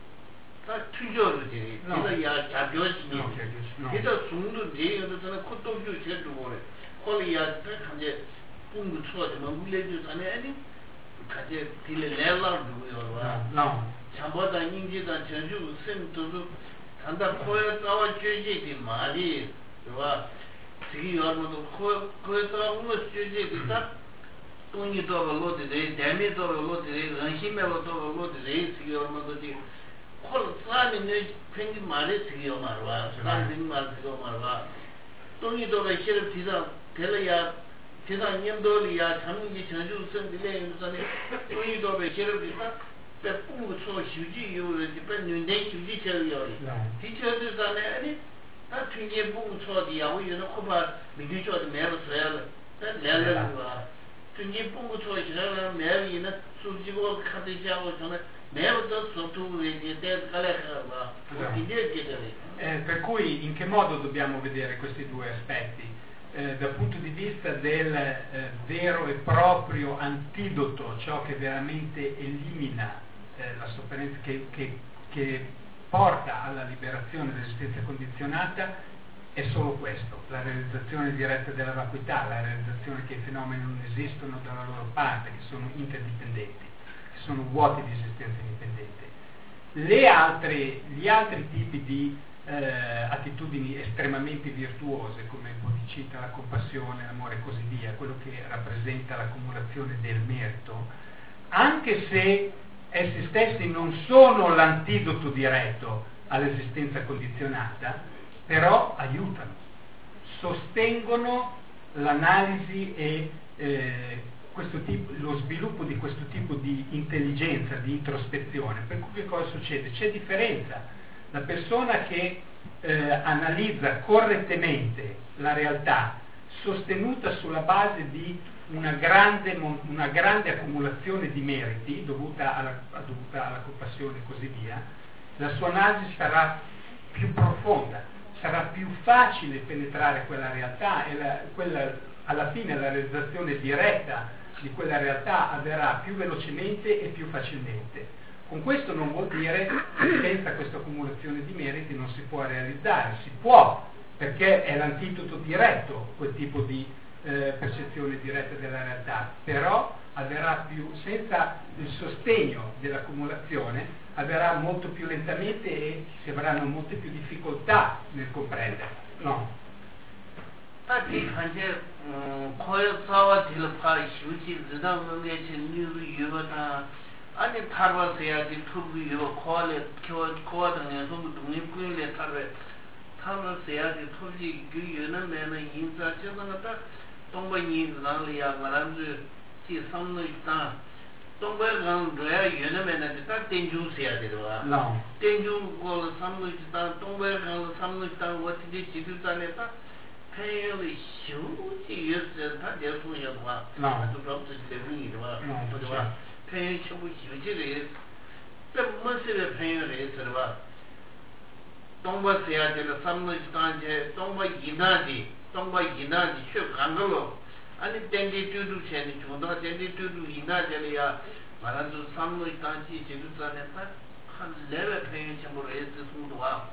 딱 튀겨르지 지다 야 자교시니 지다 중도 내에도 저는 코도뷰 제도 거래 콜이야 딱 한지 뿡구 쳐도 뭐 물레주 전에 아니 가제 딜레 레라 두고요 와 참보다 인지다 전주 셈도 단다 코에 싸워 주지디 말이 와 지기 여러분도 코 코에 싸워 뭐 주지디 딱 동이 도로 로드에 데미 도로 로드에 은심멜로 도로 로드에 지기 여러분도지 콜 싸미네 팽기 말이 지기 말와 싸미 말 지기 말와 동이 도로 실을 비자 텔이야 비자 님도리야 장기 전주 선들에 전에 동이 도로 실을 비자 때 뿌고 쳐 휴지 요르지 뺀는데 휴지 쳐요. 뒤쳐도 전에 아니 다 튕게 뿌고 쳐디야 우리는 코바 미디쳐도 매로 써야 돼. 내려가 튕게 뿌고 쳐지는 매리는 수지고 카드지하고 전에 매로도 소투 이제 때 갈아가 이제 eh, per cui in che modo dobbiamo vedere questi due aspetti? Eh, dal punto di vista del eh, vero e proprio antidoto, ciò che veramente elimina eh, la sofferenza, che, che, che porta alla liberazione dell'esistenza condizionata, è solo questo, la realizzazione diretta della vacuità, la realizzazione che i fenomeni non esistono dalla loro parte, che sono interdipendenti, che sono vuoti di esistenza indipendente. Le altre, gli altri tipi di eh, attitudini estremamente virtuose, come il bodhicitta, la compassione, l'amore e così via, quello che rappresenta l'accumulazione del merito, anche se essi stessi non sono l'antidoto diretto all'esistenza condizionata, però aiutano, sostengono l'analisi e eh, questo tipo, lo sviluppo di questo tipo di intelligenza, di introspezione. Per cui che cosa succede? C'è differenza. La persona che eh, analizza correttamente la realtà, sostenuta sulla base di una grande, una grande accumulazione di meriti dovuta alla, dovuta alla compassione e così via, la sua analisi sarà più profonda, sarà più facile penetrare quella realtà e la, quella, alla fine la realizzazione diretta di quella realtà avverrà più velocemente e più facilmente. Con questo non vuol dire che senza questa accumulazione di meriti non si può realizzare, si può, perché è l'antidoto diretto quel tipo di eh, percezione diretta della realtà, però avverrà più, senza il sostegno dell'accumulazione, avverrà molto più lentamente e si avranno molte più difficoltà nel comprendere. No. 딱히 한제 코에 싸워질 파 휴지 지당 내지 뉴 유거다 아니 타르와서야지 투부 요 코에 코에 등에 좀 독립군에 타르 타르와서야지 투지 그 유는 내는 인자 저거는 동반이 나리야 말한지 지 삼는 있다 동반은 그야 유는면은 딱 땡주셔야 되더라 땡주 거 삼는 있다 동반은 삼는 있다 어떻게 지도자네 딱 폐혈이 휴지 여서 다 대소야 봐. 아주 없을 때 위로 봐. 봐. 폐혈 처부 휴지를 또 무엇을 폐혈에 해서 봐. 동바서야 될 삼는 단계 동바 이나지 동바 이나지 쉬 간걸로 아니 땡디 뚜두 챤이 중도 땡디 뚜두 이나지야 말한도 삼는 단계 제주산에 딱한 레벨 폐혈 처부로 해서 숨도 와.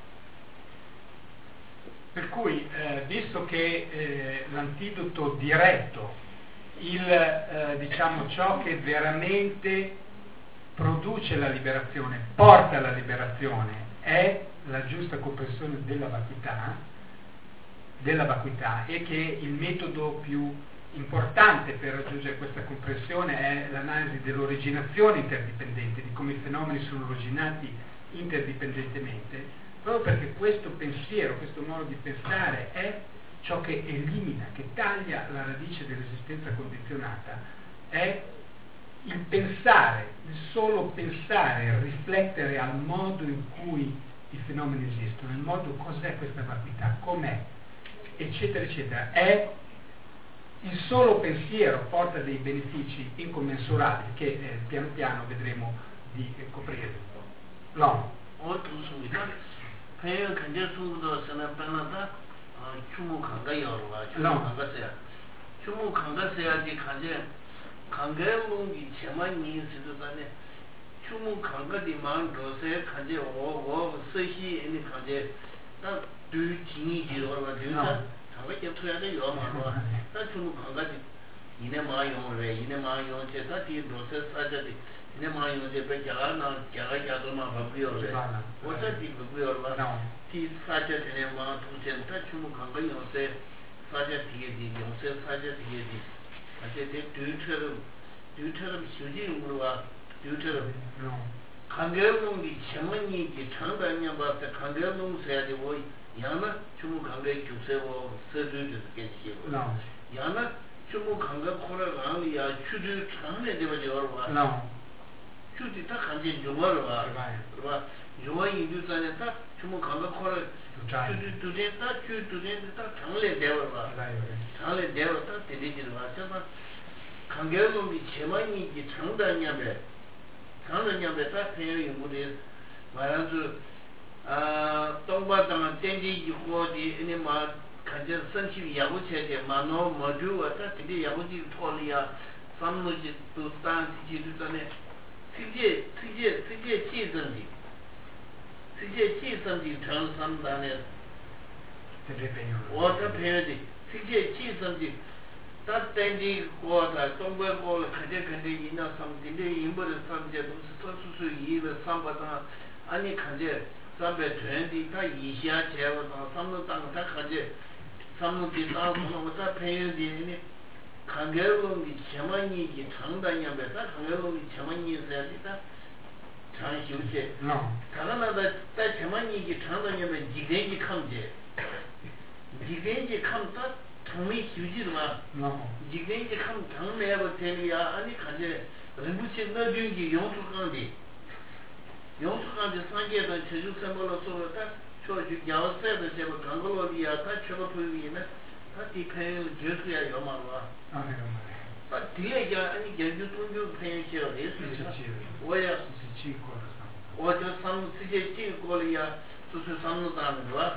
Per cui, eh, visto che eh, l'antidoto diretto, il, eh, diciamo, ciò che veramente produce la liberazione, porta alla liberazione, è la giusta comprensione della vacuità, della vacuità, e che il metodo più importante per raggiungere questa comprensione è l'analisi dell'originazione interdipendente, di come i fenomeni sono originati interdipendentemente, proprio perché questo pensiero, questo modo di pensare è ciò che elimina, che taglia la radice dell'esistenza condizionata, è il pensare, il solo pensare, riflettere al modo in cui i fenomeni esistono, il modo cos'è questa vacuità, com'è, eccetera, eccetera. È il solo pensiero porta dei benefici incommensurabili che eh, piano piano vedremo di eh, coprire. L'uomo. 강가롱이 제만이 있어도다네 추무 강가디 만도세 간제 오오 서시 아니 간제 딱 두진이 지어라 되나 자외게 투야데 요마로 딱 추무 강가디 이네 마요래 이네 마요제 다디 도세 사자디 이네 마요제 베자나 자가자도마 바비오래 어차피 바비오라 티 사자드네 마 두젠타 추무 강가 요세 사자디디 요세 사자디디 아제 듀처럼 듀처럼 수지용으로와 듀처럼 강결농이 제만이 장단년 봤을 때 강결농 세야지 뭐 야나 주무 강결 교세고 서주도 계시고 야나 주무 강결 코라랑이야 추주 장내 되버지 얼마 추지 딱 간지 요마로 와 그봐 요마이 유산에 딱 주무 강결 코라 추주 두제 딱 추주 두제 딱 장내 되버 봐 장내 되버 딱 되지는 와서 강결놈이 제만이지 장단냐며 장단냐며 딱 배우이 우리 말하주 아 동바당은 땡기지 호디 이니 마 간절 선치 야구체제 마노 모두와 딱 되게 야구지 토리아 삼무지 또 딴지 전에 세계 세계 세계 지정지 세계 지정지 전삼단에 어떤 배우지 세계 지정지 다땡지 고다 동배고 그제 근데 이나 삼진데 인버를 삼제도 소수수 이를 삼바다 아니 간제 삼배 된디 다 이시아 제어도 삼는 땅다 간제 삼는 뒤다 그놈다 배우디니 강결론이 제만이기 장단이면서 강결론이 제만이 있어야지다 장시우제 다른나다 다 제만이기 장단이면 지겐지 감제 지겐지 감다 정말 휴지도마 지금이 참 당내가 되리야 아니 가제 르부치 너중기 용수관디 용수관디 상계도 제주 선물로 쏘다 저주 야세도 제가 강글로리아 다 저거 보이네 다 디페일 제수야 요마와 아네 다 뒤에야 아니 제주 통주 페이지요 오야 치고 오저 삼 시제 치고리아 수수 삼노다는 거야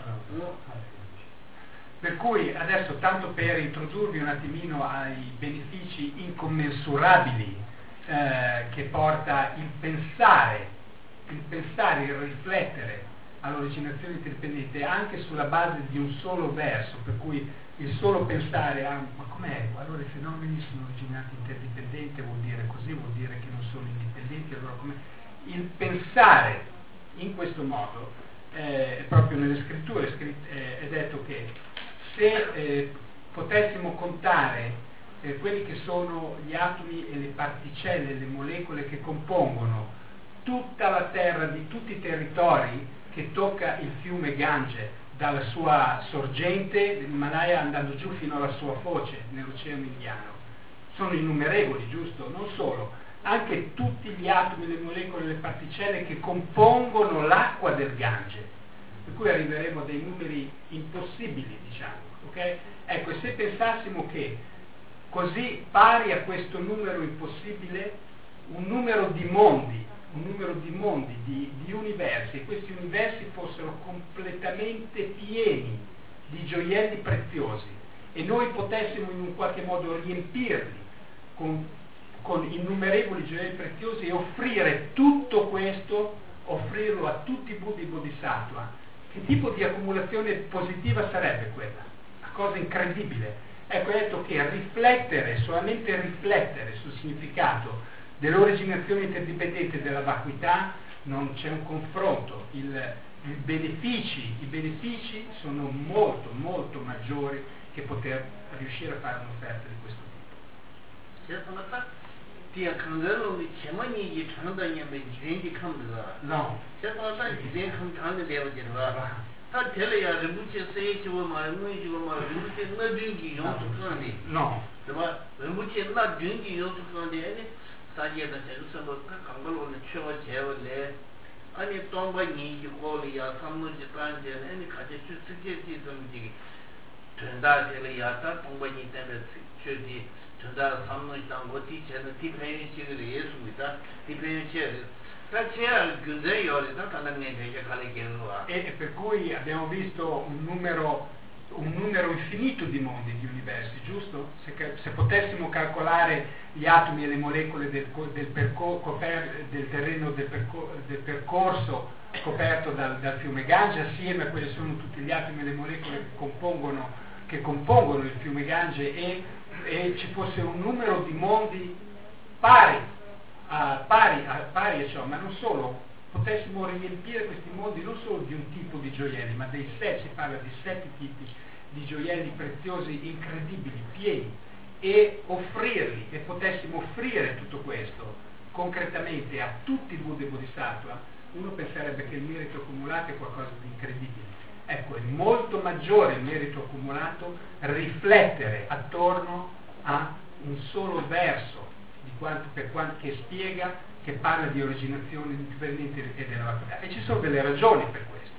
Per cui adesso, tanto per introdurvi un attimino ai benefici incommensurabili eh, che porta il pensare, il pensare, il riflettere all'originazione interdipendente anche sulla base di un solo verso, per cui il solo pensare a ma com'è? Allora i fenomeni sono originati interdipendenti, vuol dire così, vuol dire che non sono indipendenti, allora com'è? Il pensare in questo modo, eh, proprio nelle scritture eh, è detto che se eh, potessimo contare eh, quelli che sono gli atomi e le particelle, le molecole che compongono tutta la terra di tutti i territori che tocca il fiume Gange dalla sua sorgente dell'Himalaya andando giù fino alla sua foce nell'Oceano Indiano, sono innumerevoli, giusto? Non solo, anche tutti gli atomi, le molecole, le particelle che compongono l'acqua del Gange, per cui arriveremo a dei numeri impossibili, diciamo. Okay? Ecco, se pensassimo che così pari a questo numero impossibile un numero di mondi, un numero di mondi, di, di universi, e questi universi fossero completamente pieni di gioielli preziosi e noi potessimo in un qualche modo riempirli con, con innumerevoli gioielli preziosi e offrire tutto questo, offrirlo a tutti i Buddhi Bodhisattva, che tipo di accumulazione positiva sarebbe quella? Cosa incredibile. Ecco, è detto che riflettere, solamente riflettere sul significato dell'originazione interdipendente della vacuità non c'è un confronto, il, il benefici, i benefici sono molto molto maggiori che poter riuscire a fare un'offerta di questo tipo. No. 다 텔레야 르부체 세이치고 말 무이치고 말 르부체 나중기 용tuk한데 no 그봐 르부체 나중기 용tuk한데 아니 사제다 제수서 강걸로는 최고 제월래 아니 동바니 고리야 삼무지 단제는 아니 같이 수수께지 좀지 전다 텔레야다 동바니 때문에 최지 전다 삼무지 단고 뒤에는 뒤편이 지금 예수입니다 뒤편이 지금 e per cui abbiamo visto un numero, un numero infinito di mondi, di universi, giusto? Se, se potessimo calcolare gli atomi e le molecole del, del, percor, coper, del terreno del, percor, del percorso coperto dal, dal fiume Gange, assieme a quelli sono tutti gli atomi e le molecole che compongono, che compongono il fiume Gange, e, e ci fosse un numero di mondi pari Uh, pari, uh, pari a ciò, ma non solo, potessimo riempire questi mondi non solo di un tipo di gioielli, ma dei sette, si parla di sette tipi di gioielli preziosi incredibili, pieni, e offrirli, e potessimo offrire tutto questo concretamente a tutti i Buddha e Bodhisattva, uno penserebbe che il merito accumulato è qualcosa di incredibile. Ecco, è molto maggiore il merito accumulato riflettere attorno a un solo verso Quanto, per quanto che spiega, che parla di originazione indipendente e della maturità, e ci sono delle ragioni per questo.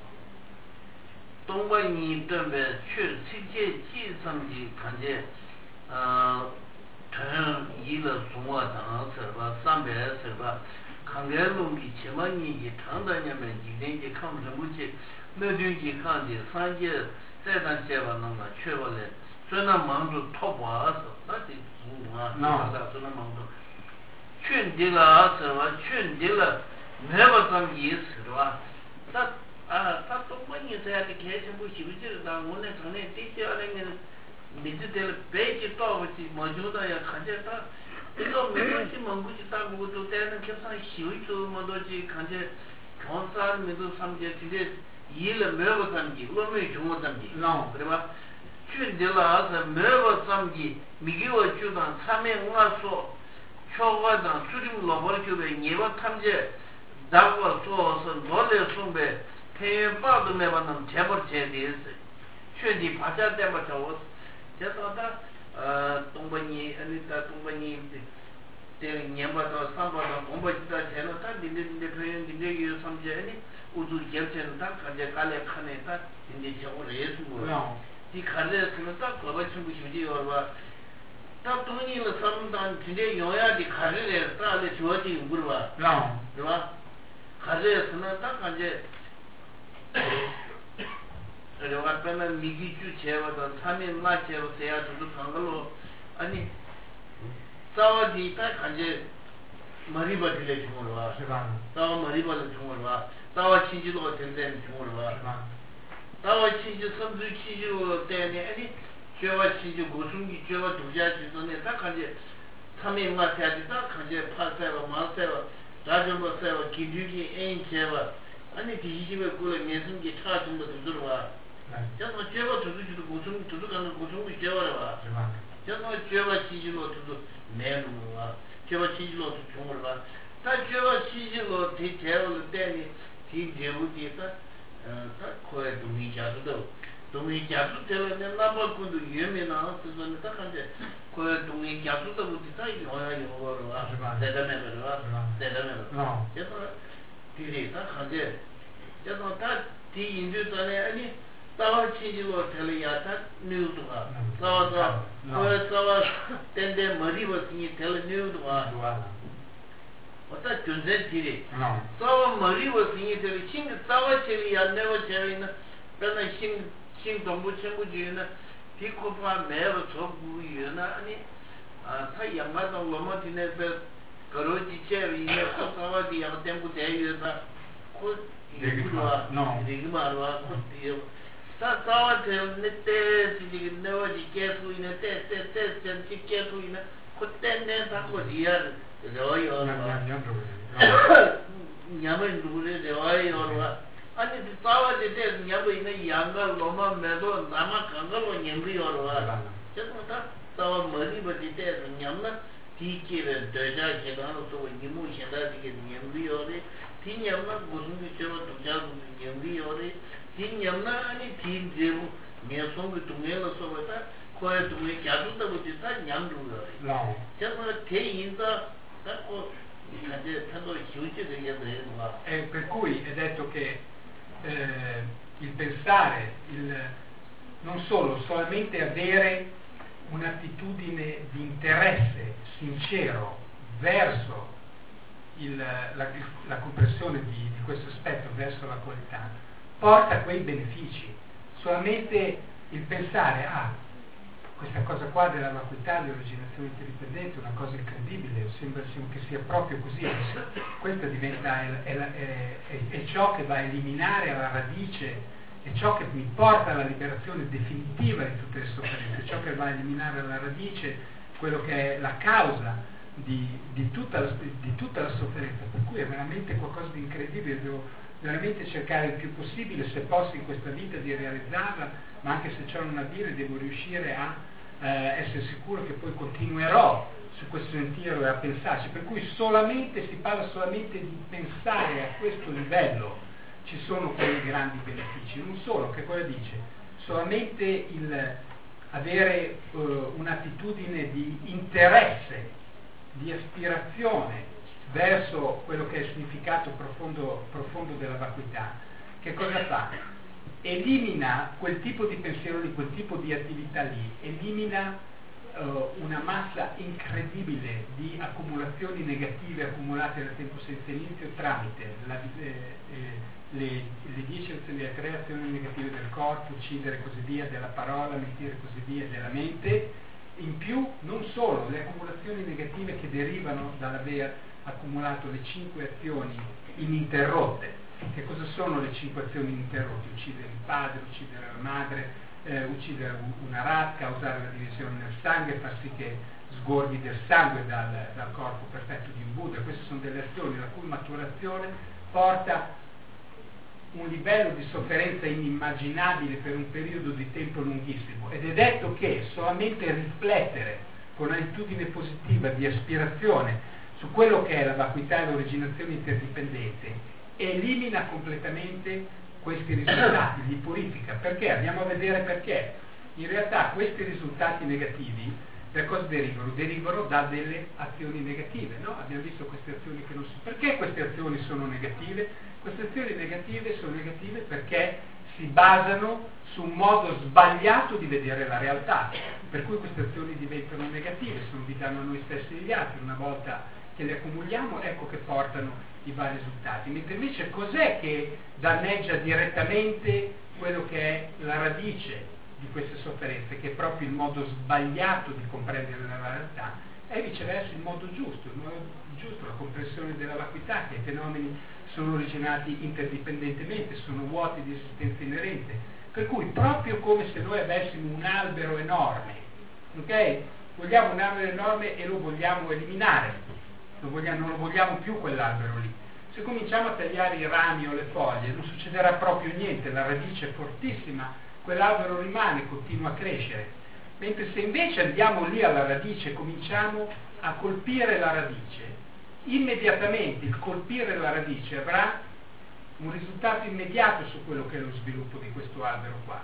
동반이 때문에 최世界 지성지 간제 어 전 이를 소화당 서바 삼백 서바 강렬롱기 제만이 장단냐면 이제 감정무지 너든지 간제 산제 세단 제반는 거 최원래 전화 망도 토바서 나지 부마 나다 전화 망도 춘디라 서와 춘디라 never some years 와 딱 아, 딱 동반이 돼야 돼. 계속 뭐 시비지를 다 오늘 전에 띠띠하는 미지들 베이지 또지 뭐주다야 간제다. 이거 메시지 뭔지 딱 보고도 때는 계산 시위도 뭐도지 간제 경산 미도 삼제 뒤에 일을 매고 삼기 로메 중어 삼기. 그래봐. 춘디라서 매고 삼기 미기와 주단 삼행 와서 초과단 수림 로버큐베 예와 탐제 다고 소서 놀래 숨베 태바도 매반은 제벌 제디스 최디 바자 때문에 저거 제가다 어 동반이 아니다 동반이 때 년바도 삼바도 공부했다 제가 다 딘딘데 표현 딘데 삼제니 우주 결정은 다 가제 갈래 칸에다 딘데 저거 예수 뭐 이 갈래스는 딱 거버 친구 심지 여봐 딱 돈이는 삼단 딘데 요야디 갈래 따래 주어지 물어봐 그봐 가제스는 딱 가제 그래가 때는 미기주 제와도 삼인 마제로 돼야 두두 강걸로 아니 싸워지 딱 가제 머리버들에 중을 와 싸워 머리버들 중을 와 싸워 친지도 된다는 중을 와 싸워 친지 선수 친지로 때네 아니 죄와 친지 고승기 죄와 두자 주선에 딱 가제 삼인 마제지 딱 가제 파세와 마세와 라전버 세와 기주기 애인 제와 아니 뒤집에 그 예수님께 차 좀 들어와. 저는 죄와 두두지도 고통 두두가는 고통이 죄와라 봐. 저는 죄와 지지로 두두 내놓아. 죄와 지지로 두종을 봐. 다 죄와 지지로 뒤 죄를 때니 뒤 죄우디가 어다 코에 동이 자수도 동이 자수 때문에 나발군도 예매나 그거는 딱 한데 코에 동이 자수도 못다 이거야 이거로 와. 대단해 봐. 대단해 봐. 그래서 뒤에 딱 한데 저도 다 뒤인도 전에 아니 싸워 치지로 텔이야다 뉴도가 싸워서 그 싸워 텐데 머리 버스니 텔 뉴도가 어떤 존재 뒤에 싸워 머리 버스니 텔 신 싸워 치리야 내가 제리는 그러나 신신 동부 친구 주는 비코파 매로 저부유나 아니 아타 양가도 로마티네서 거로지 제위에 싸워디 양 템고 대유다 그 이거와 이거와 그때요 다 싸워들 때 지금 내가지 계속 있는 때때때 전지 계속 있는 그때는 다 거지야 저요 냐면 누구래 저요 아니 싸워질 때 냐고 있는 양가 로마 매도 남아 강가로 냠비요와 저도 싸워 머리 버지 때 냠나 뒤끼를 되자 계단으로 또 이모 현다지게 냠비요래 티냐마 무슨 비처럼 도자고 연기요리 di nyamna ani ti demo me songo tungela sobata koe tungi kyadu tabu ti ta nyamdu ga no chama te inza ta ko kade tando hyuji de yede ma e per cui è detto che eh, il pensare il non solo solamente avere un'attitudine di interesse sincero verso il, la, la comprensione di, di questo aspetto verso la qualità porta quei benefici. Solamente il pensare a ah, questa cosa qua della vacuità, dell'originazione interdipendente è una cosa incredibile, sembra che sia proprio così, questo diventa è, è, è, è ciò che va a eliminare alla radice, è ciò che mi porta alla liberazione definitiva di tutte le sofferenze, ciò che va a eliminare alla radice quello che è la causa di, di, tutta, la, di tutta la sofferenza, per cui è veramente qualcosa di incredibile. Devo veramente cercare il più possibile, se posso in questa vita, di realizzarla, ma anche se ciò non avviene devo riuscire a eh, essere sicuro che poi continuerò su questo sentiero e a pensarci, per cui solamente si parla solamente di pensare a questo livello ci sono quei grandi benefici, non solo, che cosa dice? Solamente il avere uh, un'attitudine di interesse, di aspirazione verso quello che è il significato profondo, profondo della vacuità, che cosa fa? Elimina quel tipo di pensiero lì, quel tipo di attività lì, elimina uh, una massa incredibile di accumulazioni negative accumulate nel tempo senza inizio tramite la, eh, eh, le, le dieci azioni, le tre azioni negative del corpo, uccidere e così via, della parola, mentire e così via, della mente. In più non solo le accumulazioni negative che derivano dall'aver accumulato le cinque azioni ininterrotte. Che cosa sono le cinque azioni ininterrotte? Uccidere il padre, uccidere la madre, eh, uccidere una rat, causare la divisione nel sangue, far sì che sgorghi del sangue dal, dal corpo perfetto di un Buddha. Queste sono delle azioni la cui maturazione porta un livello di sofferenza inimmaginabile per un periodo di tempo lunghissimo, ed è detto che solamente riflettere con un'attitudine positiva di aspirazione su quello che è la vacuità e l'originazione interdipendente elimina completamente questi risultati, li purifica. Perché? Andiamo a vedere perché. In realtà questi risultati negativi da cosa derivano? Derivano da delle azioni negative, no? Abbiamo visto queste azioni che non si... Perché queste azioni sono negative? Queste azioni negative sono negative perché si basano su un modo sbagliato di vedere la realtà, per cui queste azioni diventano negative, sono vi danno a noi stessi e agli altri. Una volta che le accumuliamo, ecco che portano i vari risultati. Mentre invece cos'è che danneggia direttamente quello che è la radice di queste sofferenze, che è proprio il modo sbagliato di comprendere la realtà, è viceversa il modo giusto, il modo giusto, la comprensione della vacuità, che i fenomeni sono originati interdipendentemente, sono vuoti di esistenza inerente, per cui proprio come se noi avessimo un albero enorme, ok? Vogliamo un albero enorme e lo vogliamo eliminare, lo vogliamo, non lo vogliamo più quell'albero lì. Se cominciamo a tagliare i rami o le foglie non succederà proprio niente, la radice è fortissima, quell'albero rimane, continua a crescere. Mentre se invece andiamo lì alla radice e cominciamo a colpire la radice, immediatamente il colpire la radice avrà un risultato immediato su quello che è lo sviluppo di questo albero qua.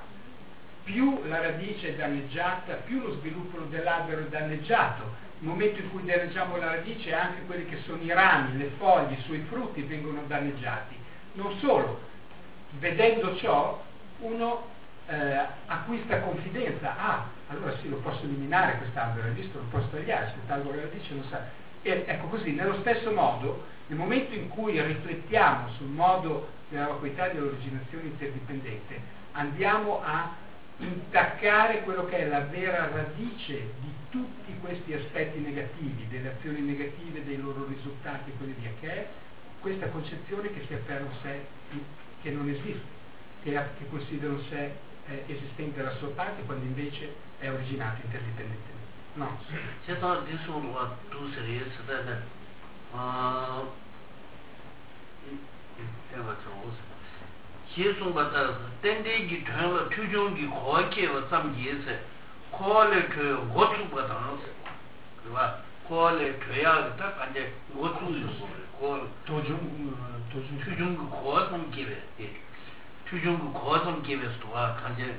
Più la radice è danneggiata, più lo sviluppo dell'albero è danneggiato. Nel momento in cui danneggiamo la radice, anche quelli che sono i rami, le foglie, i suoi frutti vengono danneggiati. Non solo, vedendo ciò, uno eh, acquista confidenza. Ah, allora sì, lo posso eliminare quest'albero, hai visto, lo posso tagliare, se taglio la radice non sa. E ecco così, nello stesso modo, nel momento in cui riflettiamo sul modo della vacuità e dell'originazione interdipendente, andiamo a intaccare quello che è la vera radice di tutti questi aspetti negativi, delle azioni negative, dei loro risultati e così via, che è questa concezione che si afferma sé, che non esiste, che, che considera un sé eh, esistente dalla sua parte, quando invece è originato interdipendentemente. No. C'è tanto di solo tu sei stata ah tema chose. Ci sono battuto tende di trovare più giorni qualche samgiese quale che gotu battanza. Va quale che ya ta canje gotu quale toju toju più giorni quale samgiese. 추중 고점 기베스도와 간제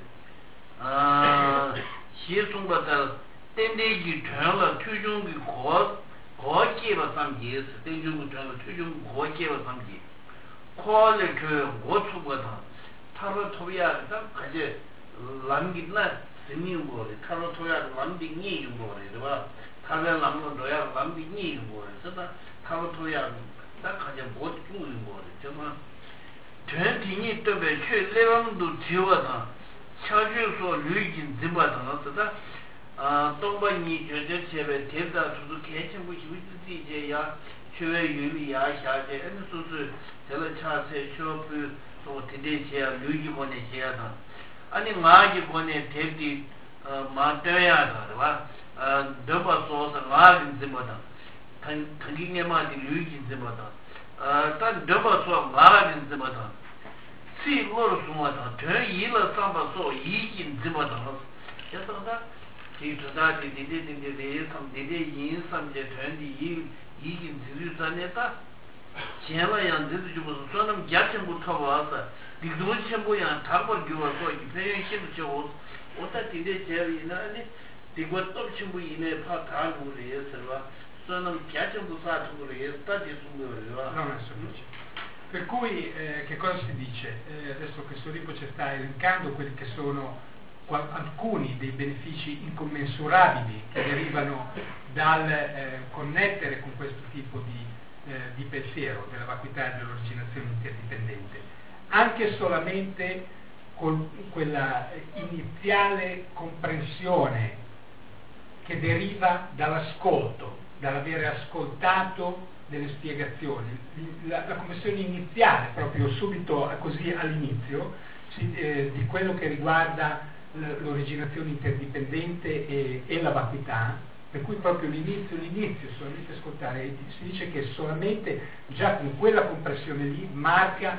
아 시송바다 땡데기 전라 추중기 고 고기바 삼기스 땡중구 전라 추중 고기바 삼기 콜레 그 고추보다 타로 토비아다 가제 람기나 스니운 거래 타로 토야 람딩이 용 거래 봐 타면 남는 거야 람딩이 용 거래 그래서 타로 토야 딱 가제 못 죽는 거래 정말 전팅이 때문에 최레방도 지워다 차주소 류긴 짐바다다 아 동반이 저저체베 대다 두두 개천부시 위지제야 최외 유리야 샤제 엔수스 텔차세 쇼프 또 디데시야 류기본에 제야다 아니 마기 본에 대디 어 마트야다 봐 더버소서 마긴 짐바다 단 단기네마디 류긴 짐바다 단 더버소 마긴 짐바다 시고로 숨어다 더 일을 삼바소 이긴 짐바다 그래서 기초다지 디디디디디 삼디디 인삼제 전디 이 이긴 지루산에다 제가야 늦어지고 저는 야채부터 와서 디도치 첨부야 답을 교와서 이페인 심지어 오다 디데 제리나니 디고톱 첨부 이내 파타고리에 설와 저는 야채부 사투고리에 따지 숨거려. Non è semplice. Per cui eh, che cosa si dice? Eh, adesso questo libro ci sta elencando quelli che sono alcuni dei benefici incommensurabili che derivano dal eh, connettere con questo tipo di, eh, di pensiero della vacuità e dell'originazione interdipendente, anche solamente con quella iniziale comprensione che deriva dall'ascolto, dall'avere ascoltato delle spiegazioni, la, la comprensione iniziale proprio subito così all'inizio si, eh, di quello che riguarda l'originazione interdipendente e, e la vacuità, per cui proprio l'inizio, l'inizio, solamente ascoltare, si dice che solamente già con quella comprensione lì marca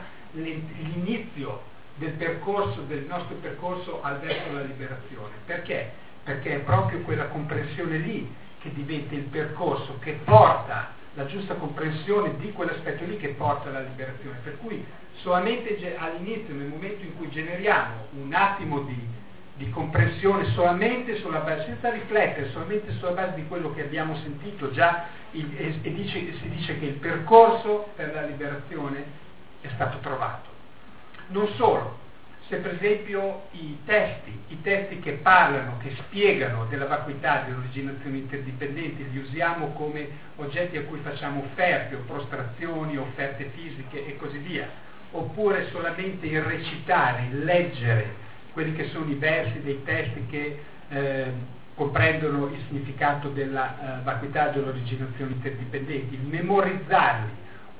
l'inizio del percorso, del nostro percorso al verso la liberazione. Perché? Perché è proprio quella comprensione lì che diventa il percorso, che porta la giusta comprensione di quell'aspetto lì che porta alla liberazione. Per cui solamente all'inizio, nel momento in cui generiamo un attimo di di comprensione solamente sulla base, senza riflettere, solamente sulla base di quello che abbiamo sentito già, il, e, e dice, si dice che il percorso per la liberazione è stato trovato. Non solo, se per esempio i testi, i testi che parlano, che spiegano della vacuità, dell'originazione interdipendente, li usiamo come oggetti a cui facciamo offerte, o prostrazioni, offerte fisiche e così via, oppure solamente il recitare, il leggere, quelli che sono i versi dei testi che eh, comprendono il significato della eh, vacuità e dell'originazione interdipendente, il memorizzarli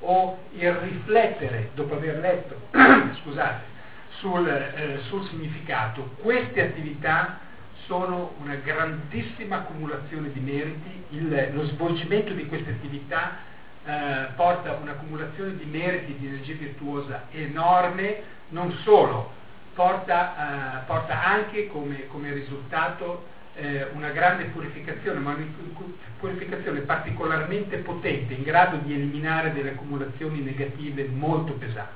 o il riflettere dopo aver letto scusate, sul, eh, sul significato, queste attività sono una grandissima accumulazione di meriti, il, lo svolgimento di queste attività eh, porta un'accumulazione di meriti, di energia virtuosa enorme, non solo, Porta, uh, porta anche come, come risultato eh, una grande purificazione, ma una purificazione particolarmente potente, in grado di eliminare delle accumulazioni negative molto pesanti.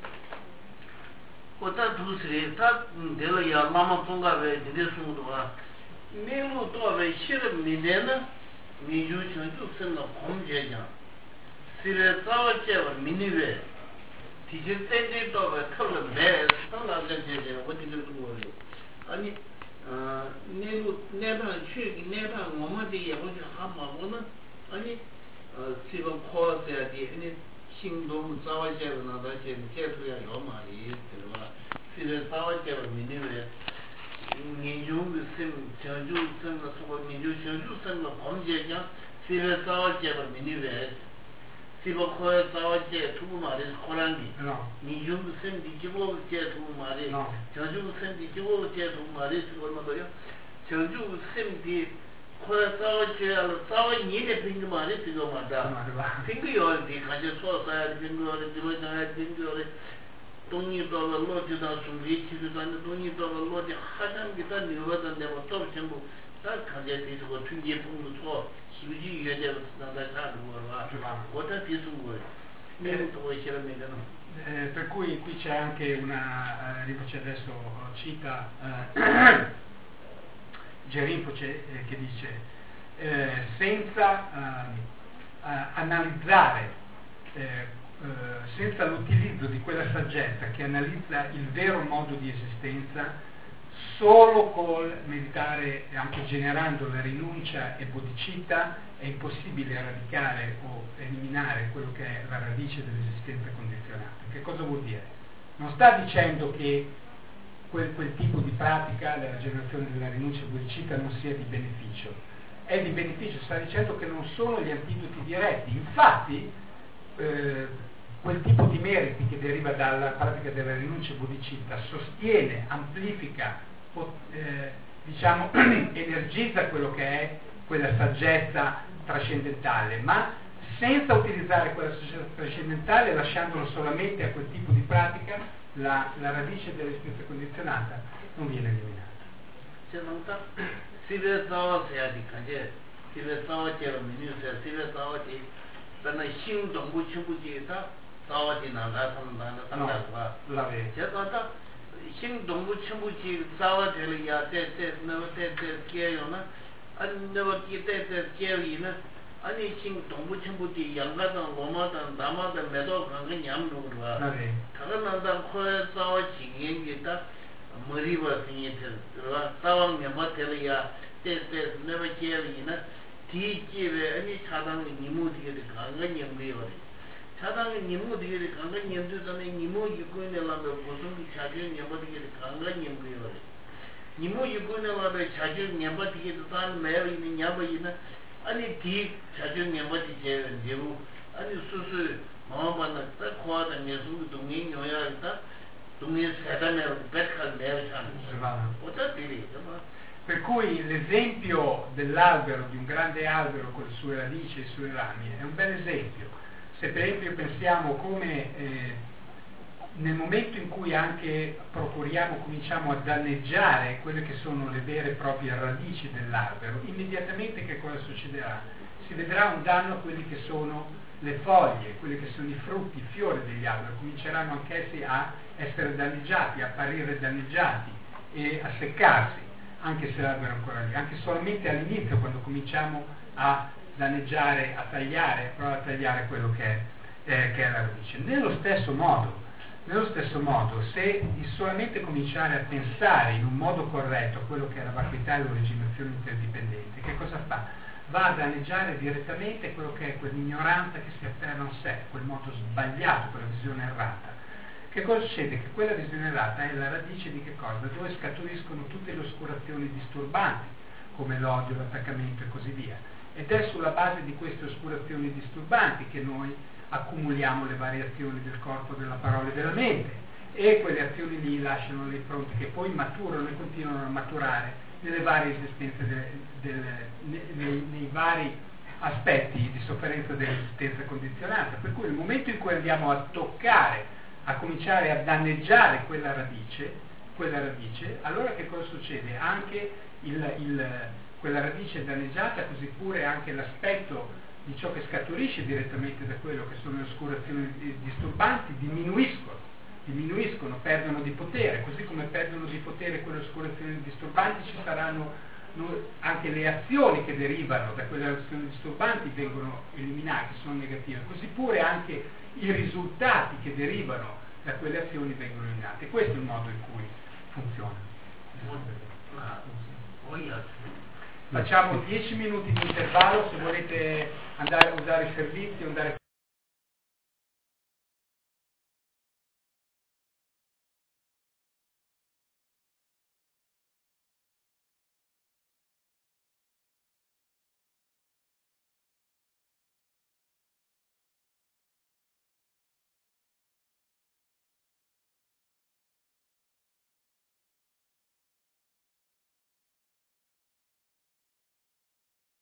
디젤 땡땡 도가 털을 매 스타라는 제제 어디를 두고요. 아니 어 내로 내가 쉬기 내가 뭐뭐지 예보지 하마고는 아니 어 지금 코스야 디 아니 신동 자와제로 나다 제 제도야 요마이 들어와 시를 자와제로 미네베 민중 심 저주 선거 소고 민주 저주 선거 범죄냐 시를 자와제로 미네베 시버코에 싸웠지 두부 말이 코란디 니중 쌤 디지고 제 두부 말이 저주 쌤 디지고 제 두부 말이 얼마 거요 저주 쌤디 코에 싸웠지 싸워 니네 빙고 말이 그거 맞다 빙고요 디 가져 소사야 빙고를 들어야 빙고를 돈이 돌아 로지다 숨이 치르다는 돈이 돌아 로지 하장 기타 니워던 데뭐 또 전부 다 가져 뒤고 튕기 풍도 쳐 시비지 유제로 나다 가는 거라 어떤 비슷한 거예요 Eh, per cui qui c'è anche una, eh, Rinpoche adesso cita eh, Rinpoche eh, che dice eh, senza eh, eh, analizzare, eh, eh, senza l'utilizzo di quella saggezza che analizza il vero modo di esistenza, solo col meditare, anche generando la rinuncia e bodhicitta, è impossibile eradicare o eliminare quello che è la radice dell'esistenza condizionata. Che cosa vuol dire? Non sta dicendo che quel, quel tipo di pratica, la generazione della rinuncia e bodhicitta, non sia di beneficio. È di beneficio, sta dicendo che non sono gli antidoti diretti. Infatti, eh, quel tipo di meriti che deriva dalla pratica della rinuncia e bodhicitta sostiene, amplifica, eh, diciamo, energizza quello che è quella saggezza trascendentale, ma senza utilizzare quella saggezza trascendentale, lasciandolo solamente a quel tipo di pratica, la, la radice dell'esistenza condizionata non viene eliminata. No, la vede. 신 동부 첨부지 싸워들이야 때때 너무 때때 깨요나 아니 너무 때때 깨요이나 아니 신 동부 첨부지 양가던 로마던 남아던 매도 강은 냠루가 다른나다 코에 싸워 지경이다 머리와 생이들 싸워 냠마텔이야 때때 너무 깨요이나 뒤집에 아니 차당이 니무디게 강은 냠루요 차당의 님무들이 강간 님들전에 님무 유권이라면 무슨 자주 님무들이 강간 님무요. 님무 유권이라면 자주 님무들이 단 매일이 님무이나 아니 뒤 자주 님무들이 제일 님무 아니 수수 마음만은 딱 코아다 예수 동행 요야다 동행 세단에 백할 매일상 어떻게 Per cui l'esempio dell'albero, di un grande albero con le sue radici e i suoi rami, è un bel esempio. Se per esempio pensiamo come eh, nel momento in cui anche procuriamo, cominciamo a danneggiare quelle che sono le vere e proprie radici dell'albero, immediatamente che cosa succederà? Si vedrà un danno a quelli che sono le foglie, quelli che sono i frutti, i fiori degli alberi, cominceranno anch'essi a essere danneggiati, a apparire danneggiati e a seccarsi, anche se l'albero è ancora lì, anche solamente all'inizio quando cominciamo a danneggiare, a tagliare, provare a tagliare quello che è, eh, che è la radice. Nello stesso modo, nello stesso modo, se solamente cominciare a pensare in un modo corretto a quello che è la vacuità e l'originazione interdipendente, che cosa fa? Va a danneggiare direttamente quello che è quell'ignoranza che si afferra in sé, quel modo sbagliato, quella visione errata. Che cosa succede? Che quella visione errata è la radice di che cosa? Da dove scaturiscono tutte le oscurazioni disturbanti, come l'odio, l'attaccamento e così via. Ed è sulla base di queste oscurazioni disturbanti che noi accumuliamo le variazioni del corpo, della parola e della mente, e quelle azioni lì lasciano le impronte che poi maturano e continuano a maturare nelle varie esistenze, de, de, de, nei, nei vari aspetti di sofferenza dell'esistenza condizionata. Per cui nel momento in cui andiamo a toccare, a cominciare a danneggiare quella radice, quella radice, allora che cosa succede? Anche il, il quella radice danneggiata, così pure anche l'aspetto di ciò che scaturisce direttamente da quello che sono le oscurazioni disturbanti diminuiscono, diminuiscono, perdono di potere, così come perdono di potere quelle oscurazioni disturbanti, ci saranno anche le azioni che derivano da quelle azioni disturbanti vengono eliminate, sono negative, così pure anche i risultati che derivano da quelle azioni vengono eliminati. Questo è il modo in cui funziona. Facciamo dieci minuti di intervallo se volete andare a usare i servizi o andare